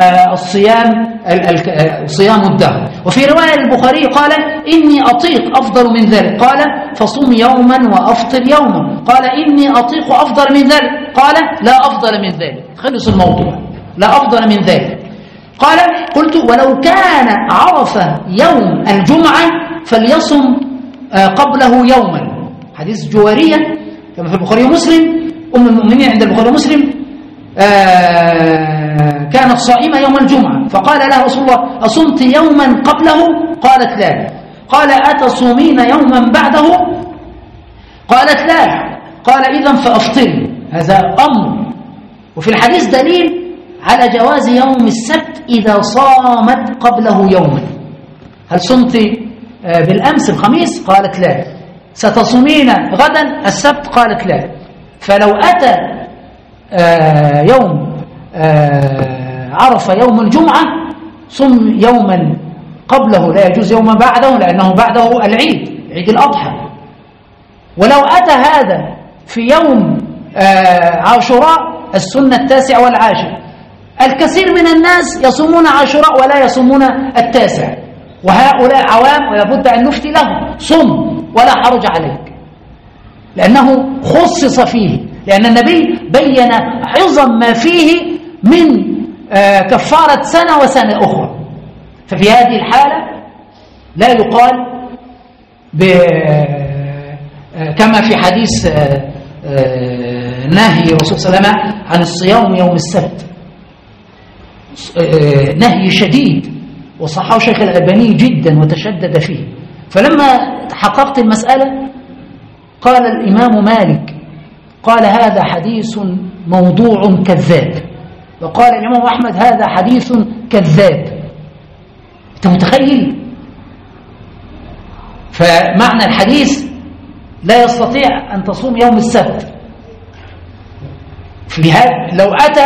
صيام الدهر. وفي رواية البخاري قال إني أطيق أفضل من ذلك. قال فصم يوما وأفطر يوما. قال إني أطيق أفضل من ذلك. قال لا أفضل من ذلك. خلص الموضوع، لا أفضل من ذلك. قال قلت ولو كان عرفة يوم الجمعة فليصم قبله يوما. حديث جوارية كما في البخاري ومسلم، أم المؤمنين عند البخاري ومسلم كانت صائمة يوم الجمعة، فقال لها رسول الله أصمت يوما قبله؟ قالت لا. قال أتصومين يوما بعده؟ قالت لا. قال إذن فأفطري. هذا أمر. وفي الحديث دليل على جواز يوم السبت إذا صامت قبله يوما. هل صمت بالأمس الخميس؟ قالت لا. ستصومين غدا السبت؟ قالت لا. فلو أتى يوم عرف يوم الجمعة صم يوما قبله، لا يجوز يوما بعده لأنه بعده العيد، عيد الأضحى. ولو أتى هذا في يوم عاشوراء السنة 9 والعاشر. الكثير من الناس يصومون عاشوراء ولا يصومون 9، وهؤلاء عوام ولابد أن نفتي لهم صم ولا حرج عليك، لأنه خصص فيه، لأن النبي بين عظم ما فيه من كفارة سنة وسنة أخرى. ففي هذه الحالة لا يقال كما في حديث نهي الرسول صلى الله عليه وسلم عن الصيام يوم السبت، نهي شديد وصححه شيخ الألباني جدا وتشدد فيه. فلما حققت المسألة قال الإمام مالك قال هذا حديث موضوع كذاب، وقال الإمام أحمد هذا حديث كذاب. أنت متخيل؟ فمعنى الحديث لا يستطيع أن تصوم يوم السبت. لو أتى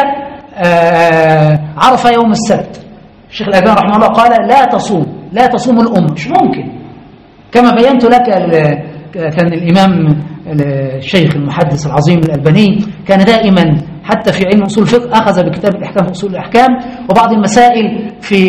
عرف يوم السبت، الشيخ الألباني رحمه الله قال لا تصوم الأمة، مش ممكن. كما بينت لك كان الإمام الشيخ المحدث العظيم الألباني كان دائما حتى في علم أصول الفقه أخذ بكتاب الإحكام أصول الأحكام، وبعض المسائل في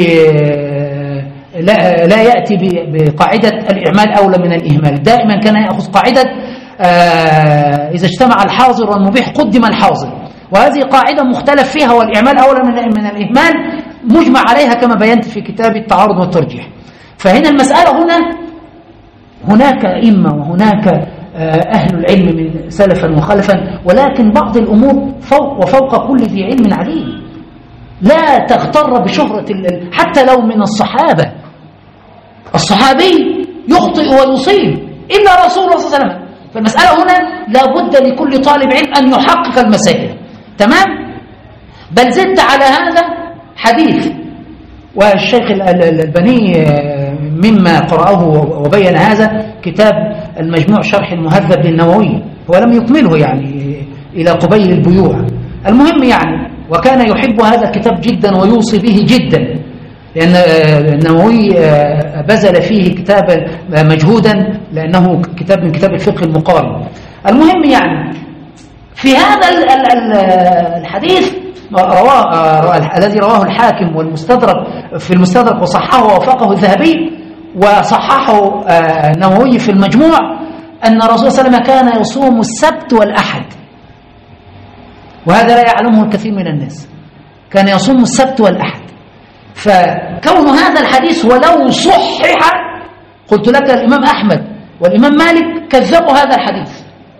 لا يأتي بقاعدة الإعمال أولى من الإهمال، دائما كان يأخذ قاعدة إذا اجتمع الحاضر والمبيح قدم الحاضر، وهذه قاعدة مختلف فيها، والإعمال أولى من الإهمال مجمع عليها كما بينت في كتاب التعارض والترجيح. فهنا المسألة هناك أئمة وهناك أهل العلم من سلفا وخلفا، ولكن بعض الأمور فوق كل ذي علم عليم. لا تغتر بشهرة حتى لو من الصحابة، الصحابي يخطئ ويصيب إلا رسول الله صلى الله عليه وسلم. فالمسألة هنا لا بد لكل طالب علم أن يحقق المسائل. تمام؟ بل زدت على هذا حديث، والشيخ الألباني مما قرأه وبين هذا كتاب المجموع شرح المهذب للنووي، هو لم يكمله يعني إلى قبيل البيوع. المهم يعني وكان يحب هذا الكتاب جدا ويوصي به جدا، لأن النووي بذل فيه كتابا مجهودا لأنه كتاب من كتاب الفقه المقارن. المهم يعني في هذا الحديث الذي رواه الحاكم والمستدرك في المستدرك وصححه ووافقه الذهبي وصححه النووي في المجموع، أن الرسول صلى الله عليه وسلم كان يصوم السبت والأحد، وهذا لا يعلمه الكثير من الناس، كان يصوم السبت والأحد. فكون هذا الحديث ولو صحح، قلت لك الإمام أحمد والإمام مالك كذبوا هذا الحديث.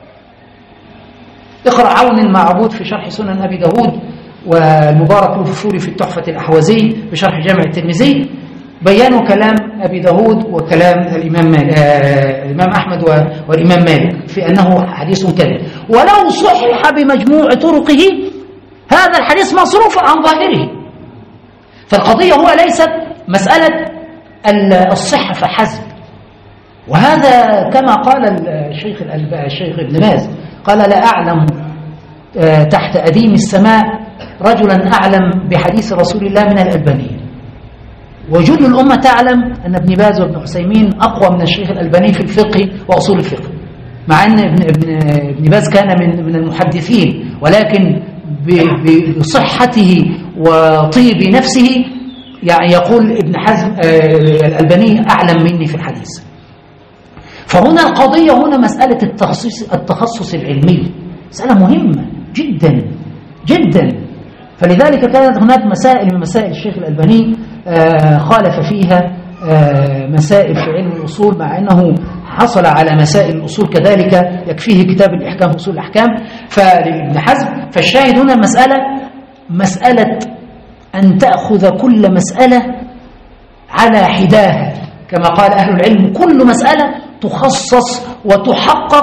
اقرأ عون المعبود في شرح سنن أبي داود، والمبارك الفشوري في التحفة الأحوزي بشرح جامع الترمذي، بيانوا كلام أبي داود وكلام الإمام أحمد والإمام مالك في أنه حديث كذب. ولو صحح بمجموع طرقه هذا الحديث مصروف عن ظاهره. فالقضية هو ليست مسألة الصحة فحسب، وهذا كما قال الشيخ ابن باز قال لا أعلم تحت أديم السماء رجلا أعلم بحديث رسول الله من الألباني، وجل الأمة تعلم أن ابن باز وابن عثيمين أقوى من الشيخ الألباني في الفقه وأصول الفقه، مع أن ابن باز كان من المحدثين، ولكن بصحته وطيب نفسه يعني يقول ابن حزم الألباني أعلم مني في الحديث. فهنا القضية هنا مسألة التخصص العلمي، مسألة مهمة جدا جدا. فلذلك كانت هناك مسائل من مسائل الشيخ الألباني خالف فيها مسائل في علم الأصول، مع أنه حصل على مسائل الأصول كذلك يكفيه كتاب الإحكام أصول الأحكام فلابن حزم. فالشاهد هنا مسألة أن تأخذ كل مسألة على حداها، كما قال أهل العلم كل مسألة تخصص وتحقق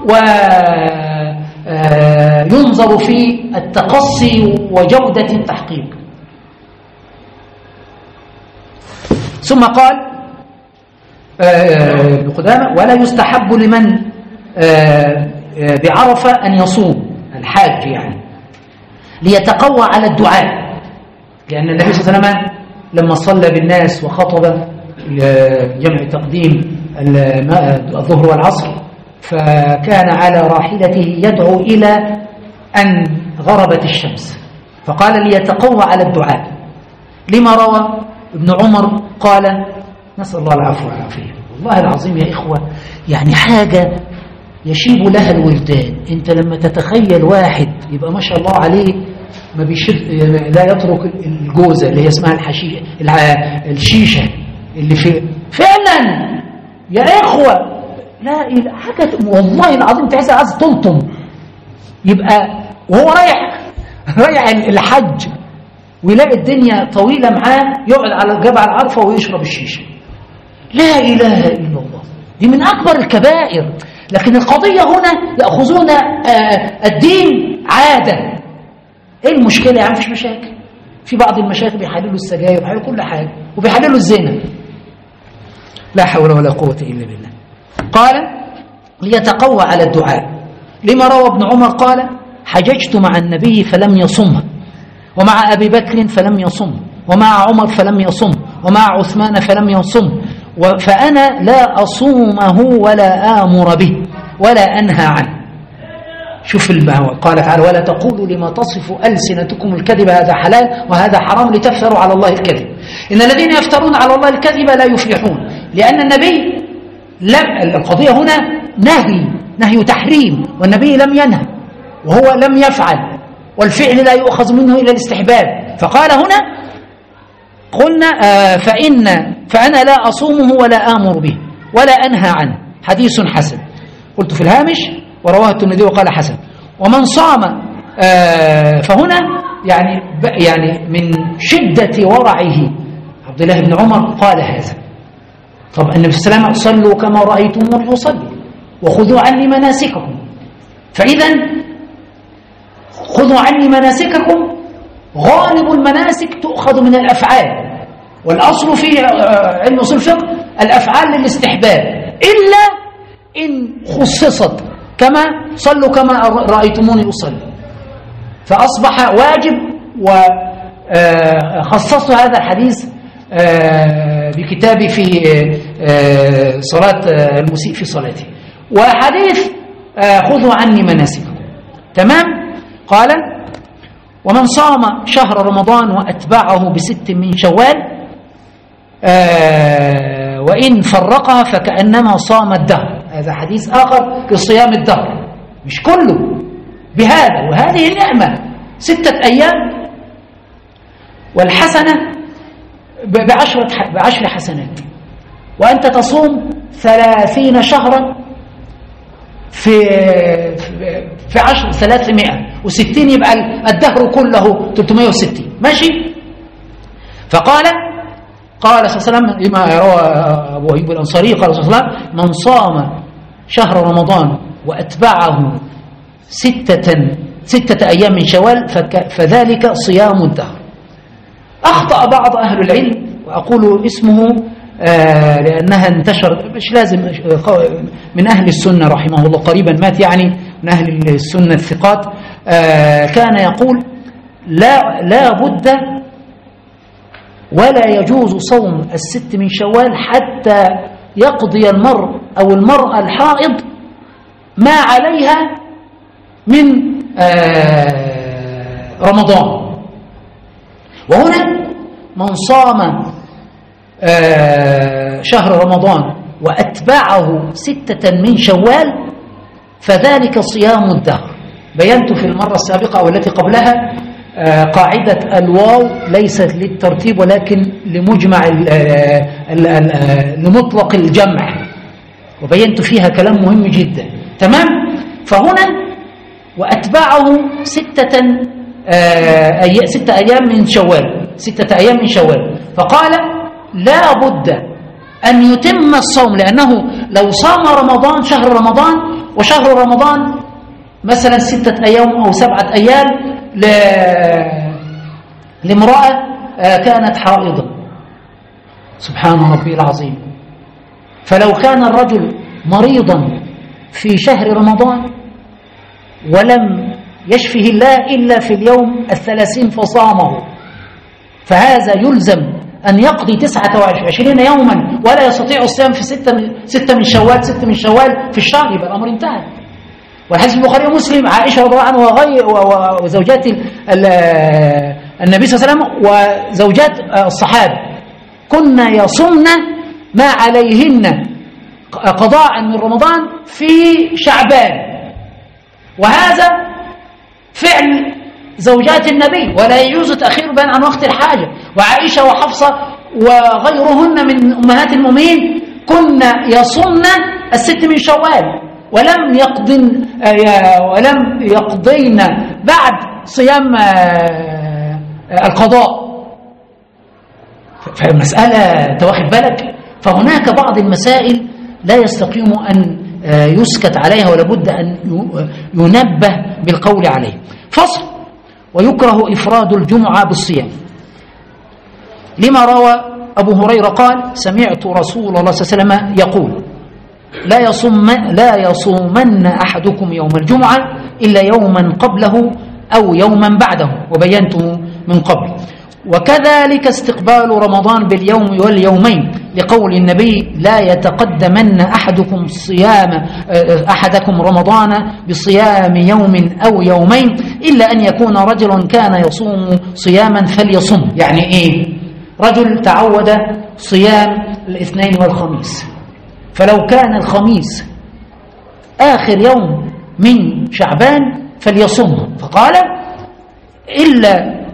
وينظر في التقصي وجودة التحقيق. ثم قال ابن قدامة ولا يستحب لمن بعرفة أن يصوم الحاج يعني ليتقوى على الدعاء، لأن النبي صلى الله عليه وسلم لما صلى بالناس وخطب جمع تقديم الظهر والعصر فكان على راحلته يدعو إلى أن غربت الشمس، فقال ليتقوى على الدعاء. لما روى ابن عمر قال نسأل الله العفو والعافية. والله العظيم يا إخوة يعني حاجة يشيب لها الولدان. انت لما تتخيل واحد يبقى ما شاء الله عليه ما لا يترك الجوزة اللي هي اسمها الشيشة اللي فعلا يا إخوة، لا حاجة والله العظيم تحس عايز تلطم. يبقى وهو رايح الحج ويلاقي الدنيا طويلة معاه، يقعد على جبل عرفة ويشرب الشيشة. لا إله إلا الله، دي من أكبر الكبائر. لكن القضية هنا يأخذون الدين عادة. إيه المشكلة يا عم؟ مفيش مشاكل. في بعض المشايخ بيحللوا السجاير وبيحللوا كل حاجة وبيحللوا الزنا. لا حول ولا قوة إلا بالله. قال ليتقوى على الدعاء، لما روى ابن عمر قال حججت مع النبي فلم يصم، ومع أبي بكر فلم يصم، ومع عمر فلم يصم، ومع عثمان فلم يصم، فأنا لا أصومه ولا آمر به ولا أنهى عنه. شوف قال تعالى ولا تقولوا لما تصف ألسنتكم الكذب هذا حلال وهذا حرام لتفتروا على الله الكذب إن الذين يفترون على الله الكذب لا يفلحون. لأن النبي القضية هنا نهي تحريم، والنبي لم ينهى وهو لم يفعل، والفعل لا يؤخذ منه إلى الاستحباب. فقال هنا قلنا فأنا لا أصومه ولا آمر به ولا أنهى عنه. حديث حسن. قلت في الهامش ورواه الترمذي وقال حسن. ومن صام فهنا يعني من شدة ورعه عبد الله بن عمر قال هذا. طب النبي صلى الله عليه وسلم صلوا كما رأيتموني أصلي وخذوا عني مناسككم. فإذا خذوا عني مناسككم، غالب المناسك تؤخذ من الأفعال، والأصل في علم أصول الفقه الأفعال للاستحباب إلا إن خصصت كما صلوا كما رأيتموني أصلي، فأصبح واجب. وخصصت هذا الحديث بكتابي في صلاة المسيء في صلاته. وحديث خذوا عني مناسككم تمام. قال ومن صام شهر رمضان وأتبعه ب6 من شوال وإن فرقها فكأنما صام الدهر. هذا حديث آخر في صيام الدهر، مش كله بهذا. وهذه نعمة 6 أيام والحسنة ب10 حسنات. وأنت تصوم 30 شهرا في 10 360 يبقى الدهر كله 360 ماشي. فقال صلى الله عليه وسلم لما روى أبو أيوب الأنصاري قال صلى الله عليه وسلم من صام شهر رمضان وأتبعه 6 أيام من شوال فذلك صيام الدهر. أخطأ بعض أهل العلم وأقول اسمه لأنها انتشرت، مش لازم، من أهل السنة رحمه الله قريبا مات يعني، من أهل السنة الثقات، كان يقول لا بد ولا يجوز صوم 6 من شوال حتى يقضي المرء أو المرأة الحائض ما عليها من رمضان. وهنا من صام شهر رمضان وأتبعه 6 من شوال فذلك صيام الدهر. بينت في المرة السابقة أو التي قبلها قاعدة الواو ليست للترتيب ولكن لمجمع لمطلق الجمع، وبينت فيها كلام مهم جدا تمام. فهنا وأتبعه 6 أيام من شوال، 6 أيام من شوال. فقال لا بد أن يتم الصوم، لأنه لو صام رمضان شهر رمضان وشهر رمضان مثلا 6 أيام أو 7 أيام لامرأة كانت حائضة، سبحان ربي العظيم، فلو كان الرجل مريضا في شهر رمضان ولم يشفه الله إلا في اليوم 30 فصامه، فهذا يلزم أن يقضي 29 يوما ولا يستطيع الصيام في 6 من شوال 6 من شوال في الشهر، يبقى الأمر انتهى. والحديث البخاري ومسلم عائشة رضي الله عنها وزوجات النبي صلى الله عليه وسلم وزوجات الصحابة كنا يصمن ما عليهن قضاء من رمضان في شعبان، وهذا فعل زوجات النبي، ولا يجوز تأخير بيان عن وقت الحاجة. وعائشة وحفصة وغيرهن من أمهات المؤمنين كن يصمن الست من شوال ولم يقضين بعد صيام القضاء. فالمسألة تواخد بالك. فهناك بعض المسائل لا يستقيم أن يسكت عليها ولا بد أن ينبه بالقول عليه. فصل: ويكره إفراد الجمعة بالصيام، لما روى أبو هريرة قال: سمعت رسول الله صلى الله عليه وسلم يقول: لا يصومن أحدكم يوم الجمعة إلا يوما قبله أو يوما بعده، وبينته من قبل. وكذلك استقبال رمضان باليوم واليومين، لقول النبي: لا يتقدمن أحدكم رمضان بصيام يوم أو يومين إلا أن يكون رجل كان يصوم صياما فليصم. يعني إيه؟ رجل تعود صيام الاثنين والخميس، فلو كان الخميس آخر يوم من شعبان فليصمه، فقال: إلا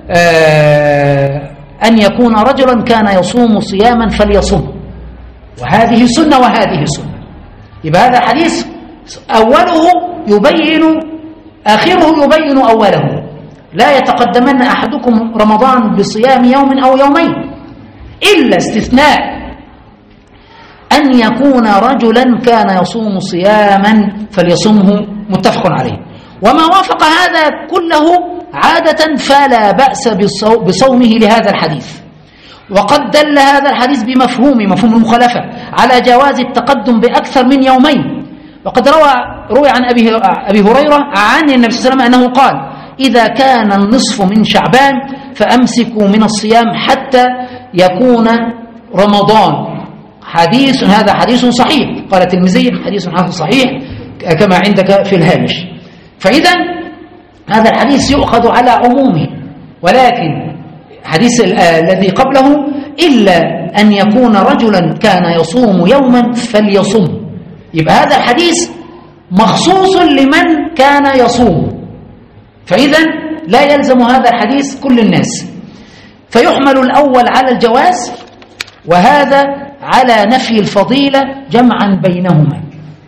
أن يكون رجلا كان يصوم صياما فليصمه. وهذه سنة وهذه سنة. يبقى هذا الحديث أوله يبين آخره يبين أوله. لا يتقدمن أحدكم رمضان بصيام يوم أو يومين، إلا استثناء أن يكون رجلا كان يصوم صياما فليصمه، متفق عليه. وما وافق هذا كله عادة فلا بأس بصومه لهذا الحديث. وقد دل هذا الحديث مفهوم المخالفة على جواز التقدم بأكثر من يومين. وقد روي عن أبي هريرة عن النبي صلى الله عليه وسلم أنه قال: إذا كان النصف من شعبان فأمسكوا من الصيام حتى يكون رمضان. هذا حديث صحيح، قال الترمذي: حديث حسن صحيح كما عندك في الهامش. فإذا هذا الحديث يؤخذ على عمومه، ولكن حديث الذي قبله: إلا أن يكون رجلا كان يصوم يوما فليصم. يبقى هذا الحديث مخصوص لمن كان يصوم، فإذا لا يلزم هذا الحديث كل الناس. فيحمل الأول على الجواز، وهذا على نفي الفضيلة جمعا بينهما.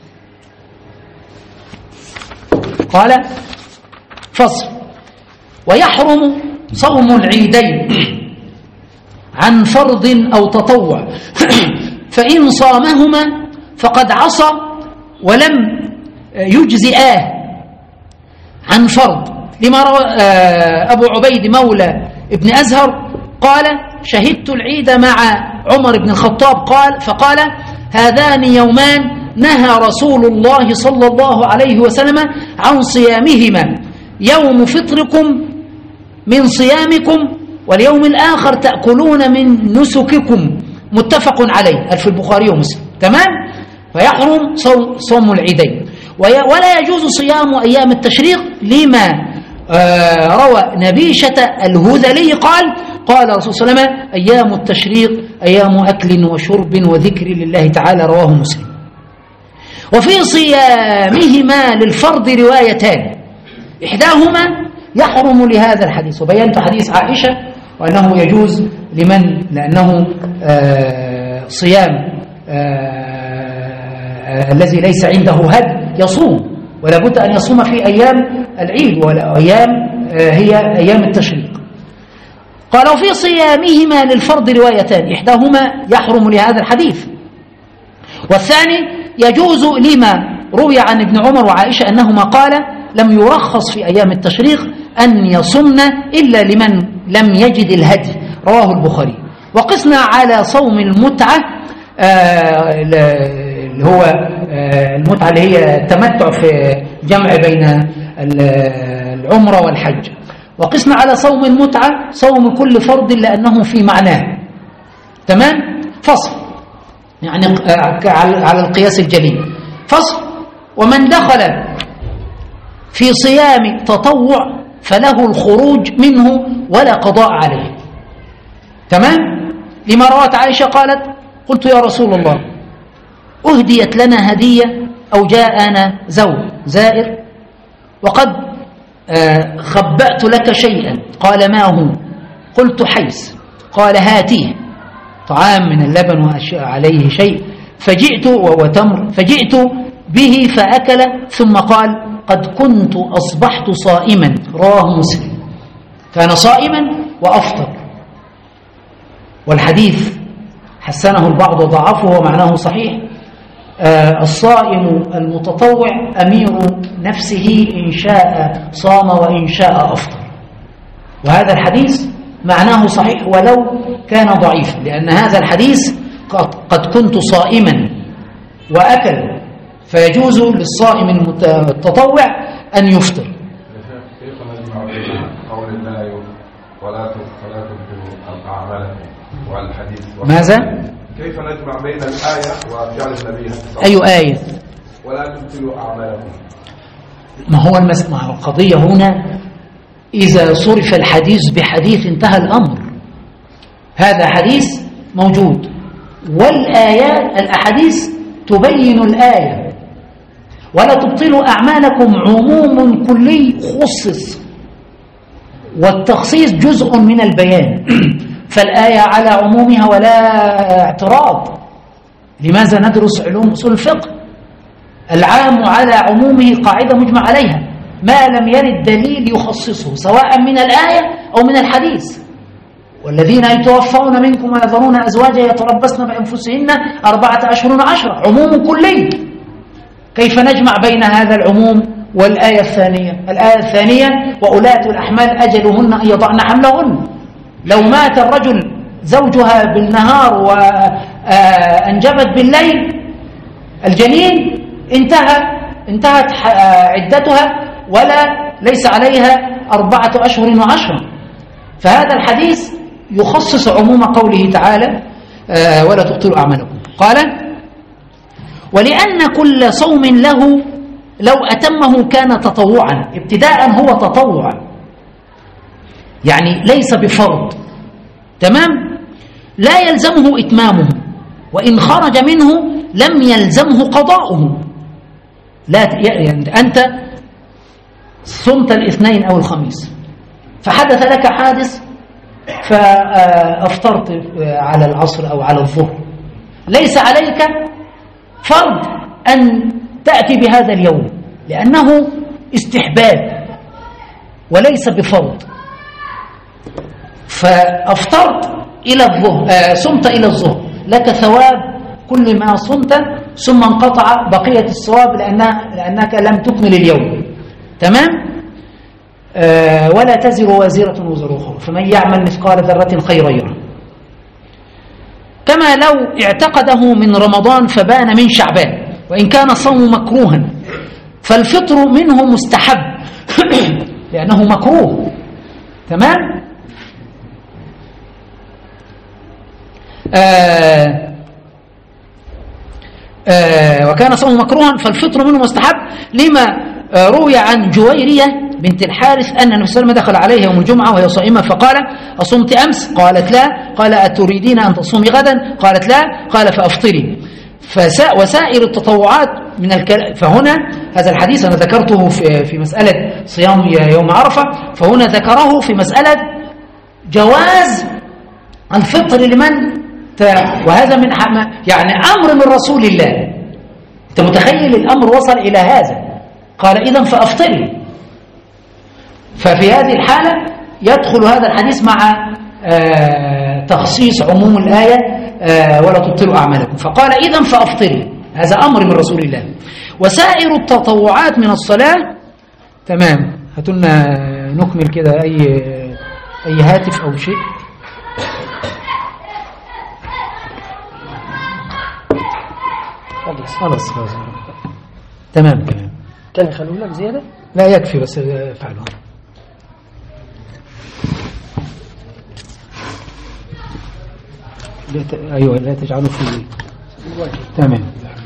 قال: فصل: ويحرم صوم العيدين عن فرض أو تطوع، فإن صامهما فقد عصى ولم يجزئاه عن فرض، لما روى أبو عبيد مولى ابن أزهر قال: شهدت العيد مع عمر بن الخطاب فقال: هذان يومان نهى رسول الله صلى الله عليه وسلم عن صيامهما، يوم فطركم من صيامكم، واليوم الآخر تأكلون من نسككم، متفق عليه في البخاري ومسلم. تمام؟ فيحرم صوم العيدين. ولا يجوز صيام أيام التشريق، لما روى نبيشة الهذلي قال الرسول صلى الله عليه وسلم: أيام التشريق أيام أكل وشرب وذكر لله تعالى، رواه مسلم. وفي صيامهما للفرض روايتان، إحداهما يحرم لهذا الحديث، وبينت حديث عائشة وأنه يجوز لأنه صيام الذي ليس عنده هد يصوم، ولا بد أن يصوم في أيام العيد، والأيام هي أيام التشريق. قال: وفي صيامهما للفرض روايتان، إحداهما يحرم لهذا الحديث، والثاني يجوز لما روي عن ابن عمر وعائشة أنهما قال: لم يرخص في أيام التشريق أن يصمن إلا لمن لم يجد الهدي، رواه البخاري. وقسنا على صوم المتعة، اللي هو المتعة اللي هي التمتع في جمع بين العمرة والحج. وقسنا على صوم المتعة صوم كل فرض لأنه في معناه. تمام؟ فصل، يعني على القياس الجليل. فصل: ومن دخل في صيام تطوع فله الخروج منه ولا قضاء عليه. تمام؟ لما روت عائشة قالت: قلت يا رسول الله، أهديت لنا هدية أو جاءنا زائر، وقد خبأت لك شيئا، قال ما هو؟ قلت حيث، قال هاتيه، طعام من اللبن وأشياء عليه شيء، فجئت وتمر، فجئت به فأكل، ثم قال قد كنت أصبحت صائما. رواه مسلم. كان صائما وأفطر. والحديث حسنه البعض وضعفه ومعناه صحيح. الصائم المتطوع أمير نفسه، إن شاء صام وإن شاء أفطر. وهذا الحديث معناه صحيح ولو كان ضعيف، لأن هذا الحديث قد كنت صائما وأكل، فيجوز للصائم المتطوع أن يفطر. كيف نجمع بين قول الله ولا تبطلوا أعمالكم والحديث؟ ماذا؟ كيف نجمع بين الآية وفعل النبي؟ أي آية؟ ولا تبطلوا أعمالكم. ما هو القضية هنا إذا صرف الحديث بحديث انتهى الأمر. هذا حديث موجود، والآيات الأحاديث تبين الآية. ولا تبطلوا أعمالكم عموم كلي خصص، والتخصيص جزء من البيان. فالآية على عمومها ولا اعتراض. لماذا ندرس علوم أصول الفقه؟ العام على عمومه قاعدة مجمع عليها، ما لم يرد دليل يخصصه سواء من الآية أو من الحديث. والذين يتوفون منكم ويذرون أزواجا يتربصن بأنفسهن 4 أشهر و10، عموم كلي. كيف نجمع بين هذا العموم والآية الثانية؟ الآية الثانية وأولاة الأحمال أجلهن أن يضعن حملهن. لو مات الرجل زوجها بالنهار وأنجبت بالليل الجنين انتهت عدتها ولا ليس عليها 4 أشهر و10. فهذا الحديث يخصص عموم قوله تعالى ولا تبطلوا أعمالكم. قال ولأن كل صوم له لو أتمه كان تطوعا. ابتداء هو تطوع، يعني ليس بفرض، تمام؟ لا يلزمه إتمامه، وإن خرج منه لم يلزمه قضاؤه. لا يعني أنت صمت الاثنين أو الخميس، فحدث لك حادث فأفطرت على العصر أو على الظهر، ليس عليك فرض أن تأتي بهذا اليوم، لأنه استحباب وليس بفرض. فأفطرت إلى الظهر، صمت إلى الظهر، لك ثواب كل ما صمت، ثم انقطع بقية الصواب لأنك لم تكمل اليوم، تمام؟ ولا تزر وازرة وزر أخرى، فمن يعمل مثقال ذرة خيرا يره. كما لو اعتقده من رمضان فبان من شعبان، وإن كان الصوم مكروها فالفطر منه مستحب لأنه مكروه، تمام؟ وكان صوم مكروها فالفطر منه مستحب، لما روي عن جويرية بنت الحارث أن النبي صلى الله عليه وسلم دخل عليها يوم الجمعة وهي صائمة فقال أصمت أمس؟ قالت لا. قال أتريدين أن تصومي غدا؟ قالت لا. قال فأفطري. وسائر التطوعات من فهنا هذا الحديث أنا ذكرته في مسألة صيام يوم عرفة، فهنا ذكره في مسألة جواز الفطر لمن وهذا من يعني أمر من رسول الله. أنت متخيل الأمر وصل إلى هذا؟ قال إذن فأفطري. ففي هذه الحالة يدخل هذا الحديث مع تخصيص عموم الآية ولا تبطلوا أعمالكم، فقال إذن فأفطري، هذا أمر من رسول الله. وسائر التطوعات من الصلاة، تمام؟ هاتولنا نكمل كده أي هاتف أو شيء. خلاص تمام. كان يخلوا لك زيادة؟ لا يكفي، بس فعلوا. أيوة لا تجعلوا في تمام.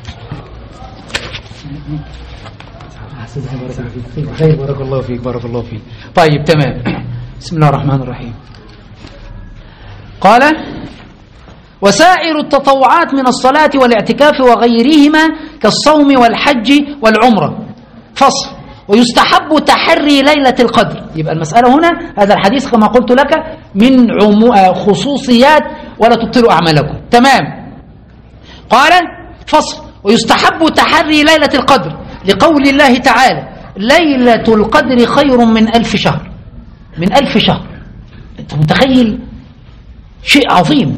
بارك الله فيك بارك الله فيك. طيب تمام. بسم الله الرحمن الرحيم. قال وسائر التطوعات من الصلاة والاعتكاف وغيرهما كالصوم والحج والعمرة. فصل. ويستحب تحري ليلة القدر. يبقى المسألة هنا هذا الحديث كما قلت لك من خصوصيات ولا تبطلوا أعمالكم. تمام. قال فصل: ويستحب تحري ليلة القدر لقول الله تعالى: ليلة القدر خير من 1000 شهر. من 1000 شهر، أنت متخيل؟ شيء عظيم.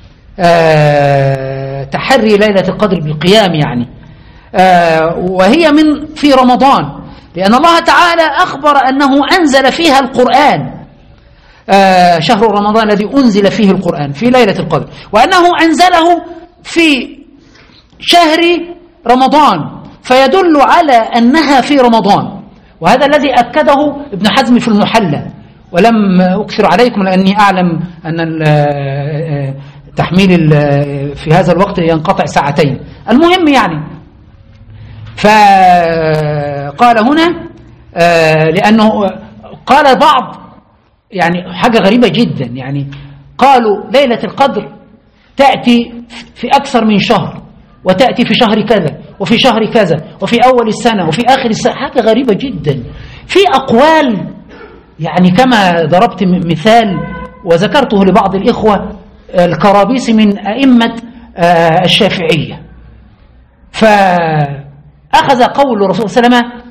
تحري ليلة القدر بالقيام يعني، وهي في رمضان، لأن الله تعالى أخبر أنه أنزل فيها القرآن، شهر رمضان الذي أنزل فيه القرآن في ليلة القدر، وأنه أنزله في شهر رمضان، فيدل على أنها في رمضان. وهذا الذي أكده ابن حزم في المحلى، ولم أكثر عليكم لأني أعلم أن تحميل في هذا الوقت ينقطع ساعتين. المهم يعني، فقال هنا لأنه قال بعض يعني حاجة غريبة جدا، يعني قالوا ليلة القدر تأتي في أكثر من شهر، وتأتي في شهر كذا وفي شهر كذا وفي أول السنة وفي آخر السنة. حاجة غريبة جدا. في أقوال يعني كما ضربت مثال وذكرته لبعض الإخوة الكرابيس من أئمة الشافعية، فأخذ قول الرسول صلى الله عليه وسلم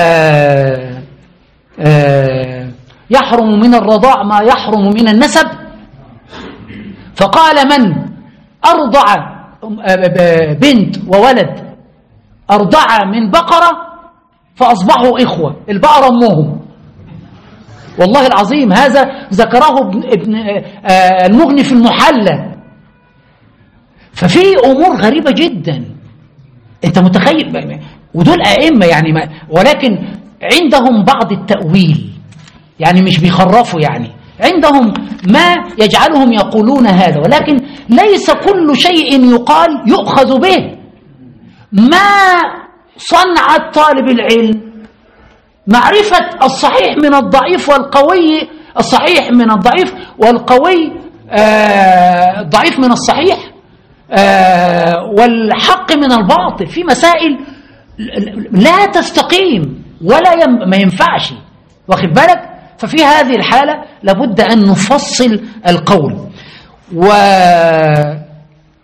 يحرم من الرضاع ما يحرم من النسب، فقال: من أرضع بنت وولد أرضع من بقرة فأصبحوا إخوة، البقرة أمهم. والله العظيم هذا ذكره ابن المغني في المحلى. ففي أمور غريبة جدا، أنت متخيل؟ ودول أئمة يعني ولكن عندهم بعض التأويل، يعني مش بيخرفوا، يعني عندهم ما يجعلهم يقولون هذا، ولكن ليس كل شيء يقال يؤخذ به. ما صنع طالب العلم معرفة الصحيح من الضعيف والقوي، الصحيح من الضعيف والقوي، الضعيف من الصحيح، والحق من الباطل. في مسائل لا تستقيم ولا ما ينفعش، واخد بالك؟ ففي هذه الحالة لابد أن نفصل القول. وقال: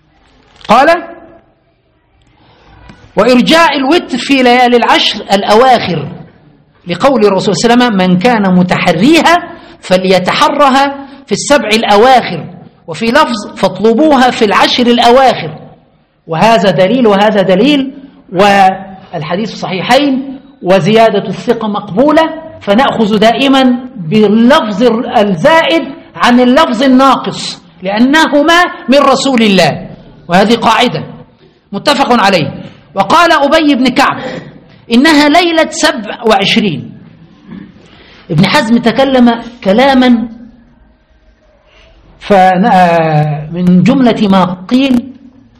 وإرجاء الوتر في ليالي العشر الأواخر، لقول الرسول صلى الله عليه وسلم: من كان متحريها فليتحرها في السبع الأواخر، وفي لفظ: فاطلبوها في العشر الأواخر. وهذا دليل وهذا دليل، والحديث صحيحين، وزيادة الثقة مقبولة، فنأخذ دائما باللفظ الزائد عن اللفظ الناقص، لأنهما من رسول الله، وهذه قاعدة متفق عليه. وقال أبي بن كعب: إنها ليلة 27. ابن حزم تكلم كلاما، من جملة ما قيل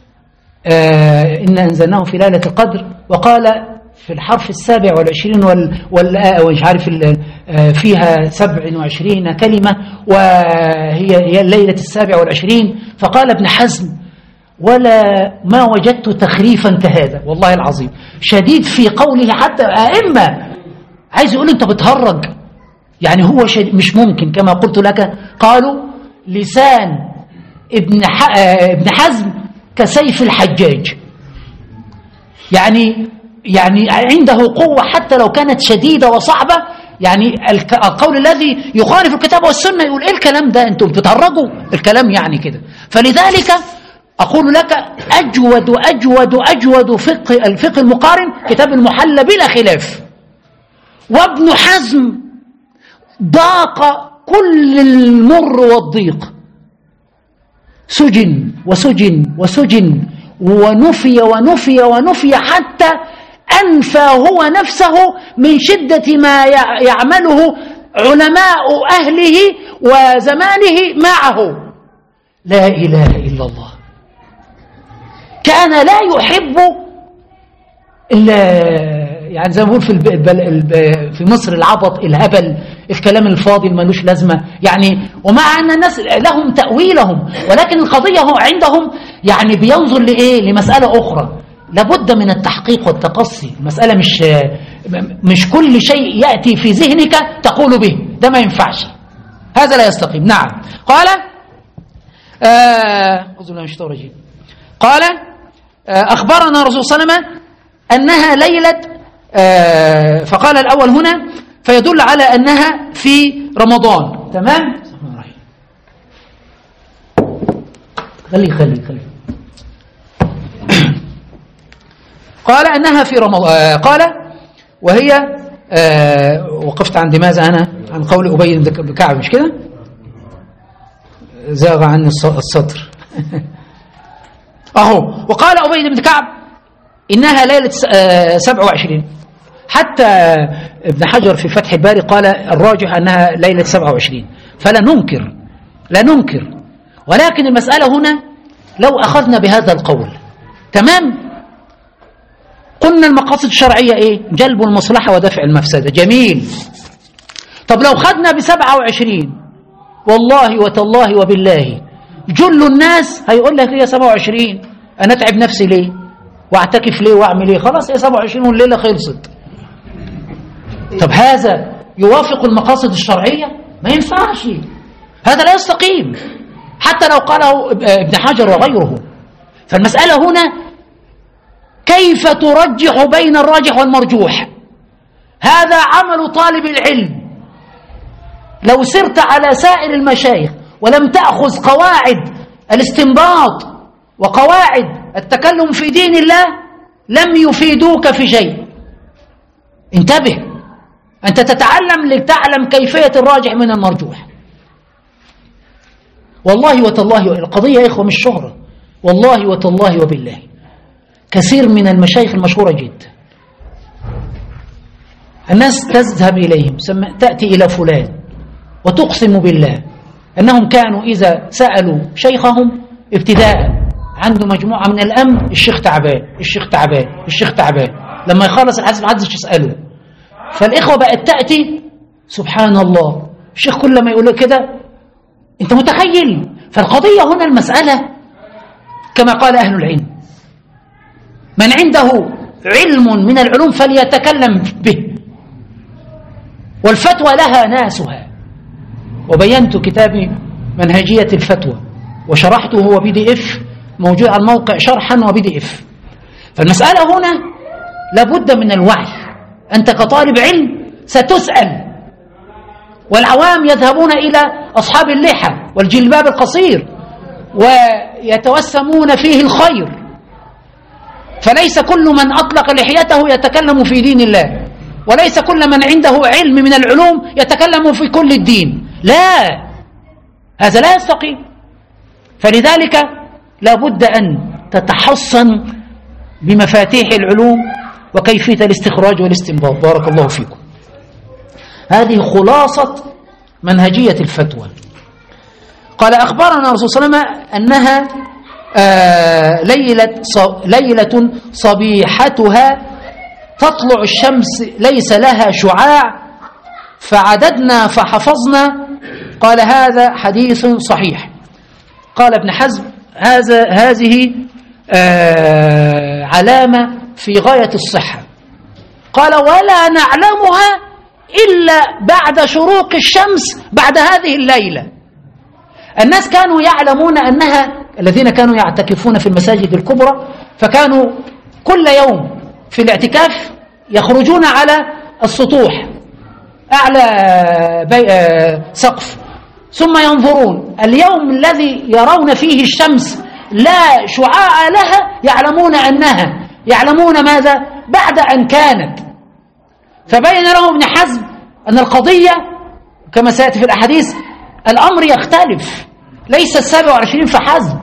إن أنزلناه في ليلة القدر، وقال في الحرف 27 ومش عارف فيها 27 كلمة، وهي الليلة 27. فقال ابن حزم: ولا ما وجدت تخريفا كهذا، والله العظيم شديد في قوله. حتى أئمة عايز يقول أنت بتهرج، يعني هو مش ممكن. كما قلت لك، قالوا لسان ابن حزم كسيف الحجاج، يعني عنده قوة حتى لو كانت شديدة وصعبة. يعني القول الذي يخالف الكتاب والسنة يقول إيه الكلام ده؟ أنتم بتهرجوا الكلام يعني كده. فلذلك أقول لك: أجود الفقه المقارن كتاب المحلى بلا خلاف. وابن حزم ضاق كل المر والضيق، سجن وسجن وسجن، ونفي حتى أنفى هو نفسه من شدة ما يعمله علماء أهله وزمانه معه. لا إله إلا الله. كان لا يحب يعني زي ما بقول في مصر العبط، الهبل، الكلام الفاضي المالوش لازمة يعني. ومع أن الناس لهم تأويلهم، ولكن القضية عندهم يعني بينظر لإيه؟ لمسألة أخرى. لابد من التحقيق والتقصي. المسألة مش مش كل شيء يأتي في ذهنك تقول به، ده ما ينفعش، هذا لا يستقيم. نعم. قال قال أخبرنا رسول صلى الله عليه وسلم أنها ليلة، فقال الأول هنا فيدل على أنها في رمضان. تمام. خلي قال أنها في رمضان. قال وهي وقفت عند ماذا أنا؟ عن قول أبي بن كعب، مش كده؟ زاغ عني السطر. أهو. وقال أبي بن كعب إنها ليلة 27. حتى ابن حجر في فتح الباري قال الراجح أنها ليلة 27، فلا ننكر، لا ننكر، ولكن المسألة هنا لو أخذنا بهذا القول تمام، قلنا المقاصد الشرعية إيه؟ جلب المصلحة ودفع المفسدة. جميل. طب لو خدنا ب27، والله وتالله وبالله جل الناس هيقول لك هي 27، أنا أتعب نفسي ليه واعتكف ليه واعمل ايه؟ خلاص هي 27 والليلة خلصت. طب هذا يوافق المقاصد الشرعية؟ ما ينفعش، هذا لا يستقيم حتى لو قاله ابن حجر وغيره. فالمسألة هنا كيف ترجح بين الراجح والمرجوح؟ هذا عمل طالب العلم. لو سرت على سائر المشايخ ولم تأخذ قواعد الاستنباط وقواعد التكلم في دين الله لم يفيدوك في شيء. انتبه، أنت تتعلم لتعلم كيفية الراجح من المرجوح. والله وتالله القضية يا إخوة مش شهرة، والله وتالله وبالله كثير من المشايخ المشهورة جدا الناس تذهب إليهم، تأتي إلى فلان وتقسم بالله أنهم كانوا إذا سألوا شيخهم ابتداء عنده مجموعة من الأمن، الشيخ تعبان الشيخ تعبان الشيخ تعبان، لما يخلص الحديث ما حدش يسأله. فالإخوة بقت تأتي سبحان الله الشيخ كل ما يقول كده، أنت متخيل؟ فالقضية هنا المسألة كما قال أهل العلم، من عنده علم من العلوم فليتكلم به، والفتوى لها ناسها. وبينت كتابي منهجية الفتوى وشرحته هو PDF موجود على الموقع شرحا وPDF. فالمسألة هنا لابد من الوعي. أنت كطالب علم ستسأل، والعوام يذهبون إلى أصحاب اللحى والجلباب القصير ويتوسمون فيه الخير، فليس كل من أطلق لحيته يتكلم في دين الله، وليس كل من عنده علم من العلوم يتكلم في كل الدين. لا، هذا لا يستقيم. فلذلك لابد أن تتحصن بمفاتيح العلوم وكيفية الاستخراج والاستنباط. بارك الله فيكم. هذه خلاصة منهجية الفتوى. قال أخبرنا رسول صلى الله عليه وسلم أنها ليلة صبيحتها تطلع الشمس ليس لها شعاع، فعددنا فحفظنا. قال هذا حديث صحيح. قال ابن حزم هذه علامة في غاية الصحة. قال ولا نعلمها إلا بعد شروق الشمس بعد هذه الليلة. الناس كانوا يعلمون أنها، الذين كانوا يعتكفون في المساجد الكبرى فكانوا كل يوم في الاعتكاف يخرجون على السطوح أعلى سقف، ثم ينظرون اليوم الذي يرون فيه الشمس لا شعاع لها يعلمون ماذا بعد أن كانت. فبين لهم ابن حزم أن القضية كما سيأتي في الأحاديث الأمر يختلف، ليس 27 فحسب،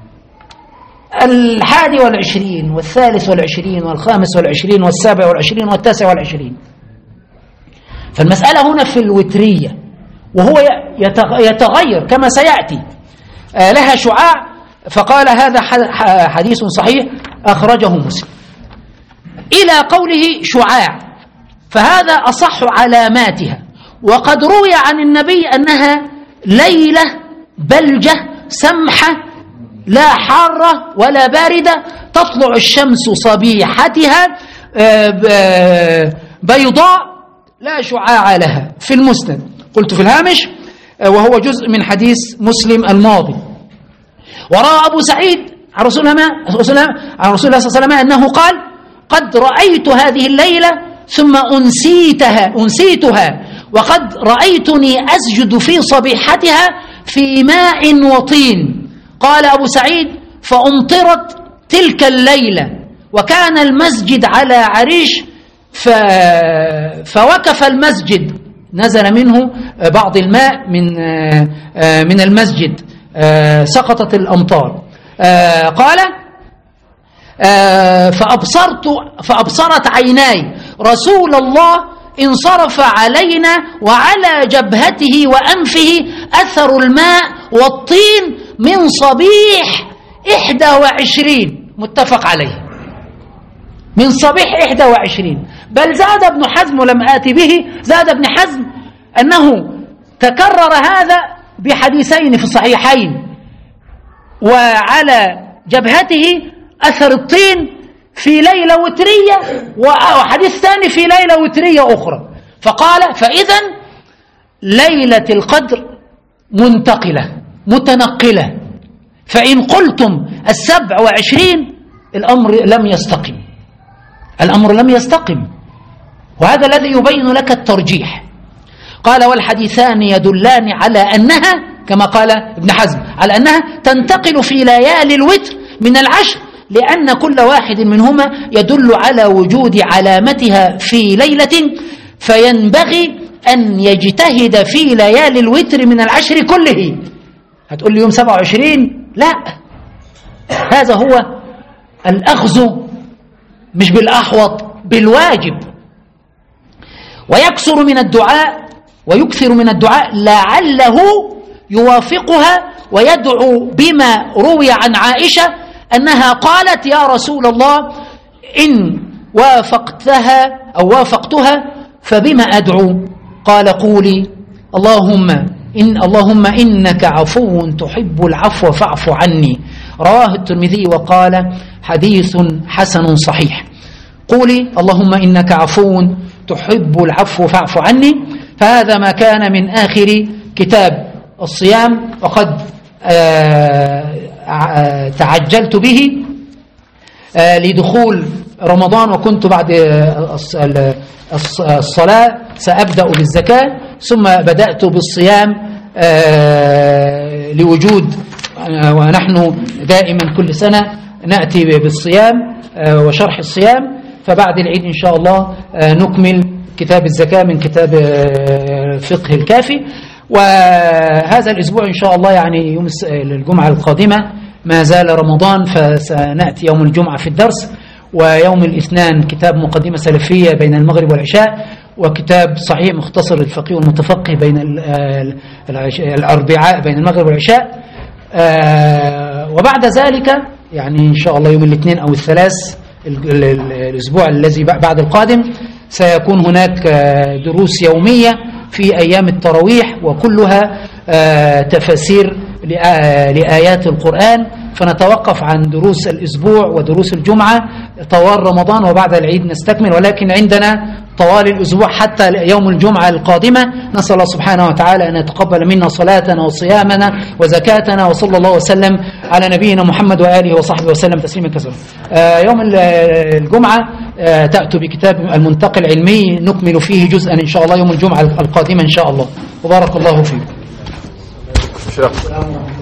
21 والثالث 25 والسابع 29 فالمسألة هنا في الوترية، وهو يتغير كما سيأتي. لها شعاع. فقال هذا حديث صحيح أخرجه مسلم. إلى قوله شعاع، فهذا أصح علاماتها. وقد روي عن النبي أنها ليلة بلجة سمحة لا حارة ولا باردة، تطلع الشمس صبيحتها بيضاء لا شعاع لها في المسند. قلت في الهامش وهو جزء من حديث مسلم الماضي. وراى أبو سعيد عن رسول الله صلى الله عليه وسلم أنه قال: قد رأيت هذه الليلة ثم أنسيتها وقد رأيتني أسجد في صبيحتها في ماء وطين. قال أبو سعيد: فأمطرت تلك الليلة وكان المسجد على عريش فوقف المسجد، نزل منه بعض الماء من المسجد، سقطت الأمطار. قال: فأبصرت عيناي رسول الله انصرف علينا وعلى جبهته وأنفه أثر الماء والطين من صبيح 21، متفق عليه، من صبيح 21. بل زاد ابن حزم، ولم آتي به، زاد ابن حزم أنه تكرر هذا بحديثين في الصحيحين: وعلى جبهته أثر الطين في ليلة وترية، وحديث ثاني في ليلة وترية أخرى. فقال: فإذا ليلة القدر منتقلة متنقلة، فإن قلتم 27 الأمر لم يستقم، وهذا الذي يبين لك الترجيح. قال: والحديثان يدلان على أنها، كما قال ابن حزم، على أنها تنتقل في ليالي الوتر من العشر، لأن كل واحد منهما يدل على وجود علامتها في ليلة، فينبغي أن يجتهد في ليالي الوتر من العشر كله. هتقول لي يوم 27؟ لا، هذا هو الأخذ مش بالأحوط، بالواجب. ويكثر من الدعاء لعله يوافقها، ويدعو بما روي عن عائشة أنها قالت: يا رسول الله إن وافقتها فبما أدعو؟ قال: قولي اللهم إنك عفو تحب العفو فاعف عني. رواه الترمذي وقال: حديث حسن صحيح. قولي اللهم إنك عفو تحب العفو فاعف عني. فهذا ما كان من آخر كتاب الصيام، وقد تعجلت به لدخول رمضان، وكنت بعد الصلاة سأبدأ بالزكاة، ثم بدأت بالصيام لوجود، ونحن دائما كل سنة نأتي بالصيام وشرح الصيام. فبعد العيد إن شاء الله نكمل كتاب الزكاة من كتاب فقه الكافي. وهذا الأسبوع إن شاء الله، يعني يوم الجمعة القادمة ما زال رمضان، فسنأتي يوم الجمعة في الدرس، ويوم الاثنين كتاب مقدمة سلفية بين المغرب والعشاء، وكتاب صحيح مختصر الفقيه والمتفقه بين الأربعاء بين المغرب والعشاء. وبعد ذلك يعني إن شاء الله يوم الاثنين أو الثلاث الأسبوع الذي بعد القادم سيكون هناك دروس يومية في أيام التراويح، وكلها تفاسير لآيات القرآن. فنتوقف عن دروس الأسبوع ودروس الجمعة طوال رمضان، وبعد العيد نستكمل، ولكن عندنا طوال الأسبوع حتى يوم الجمعة القادمة. نسأل الله سبحانه وتعالى أن يتقبل منا صلاتنا وصيامنا وزكاتنا، وصلى الله وسلم على نبينا محمد وآله وصحبه وسلم تسليما كثيرا. يوم الجمعة تأتوا بكتاب المنتقى العلمي، نكمل فيه جزءا إن شاء الله يوم الجمعة القادمة إن شاء الله. وبارك الله فيكم.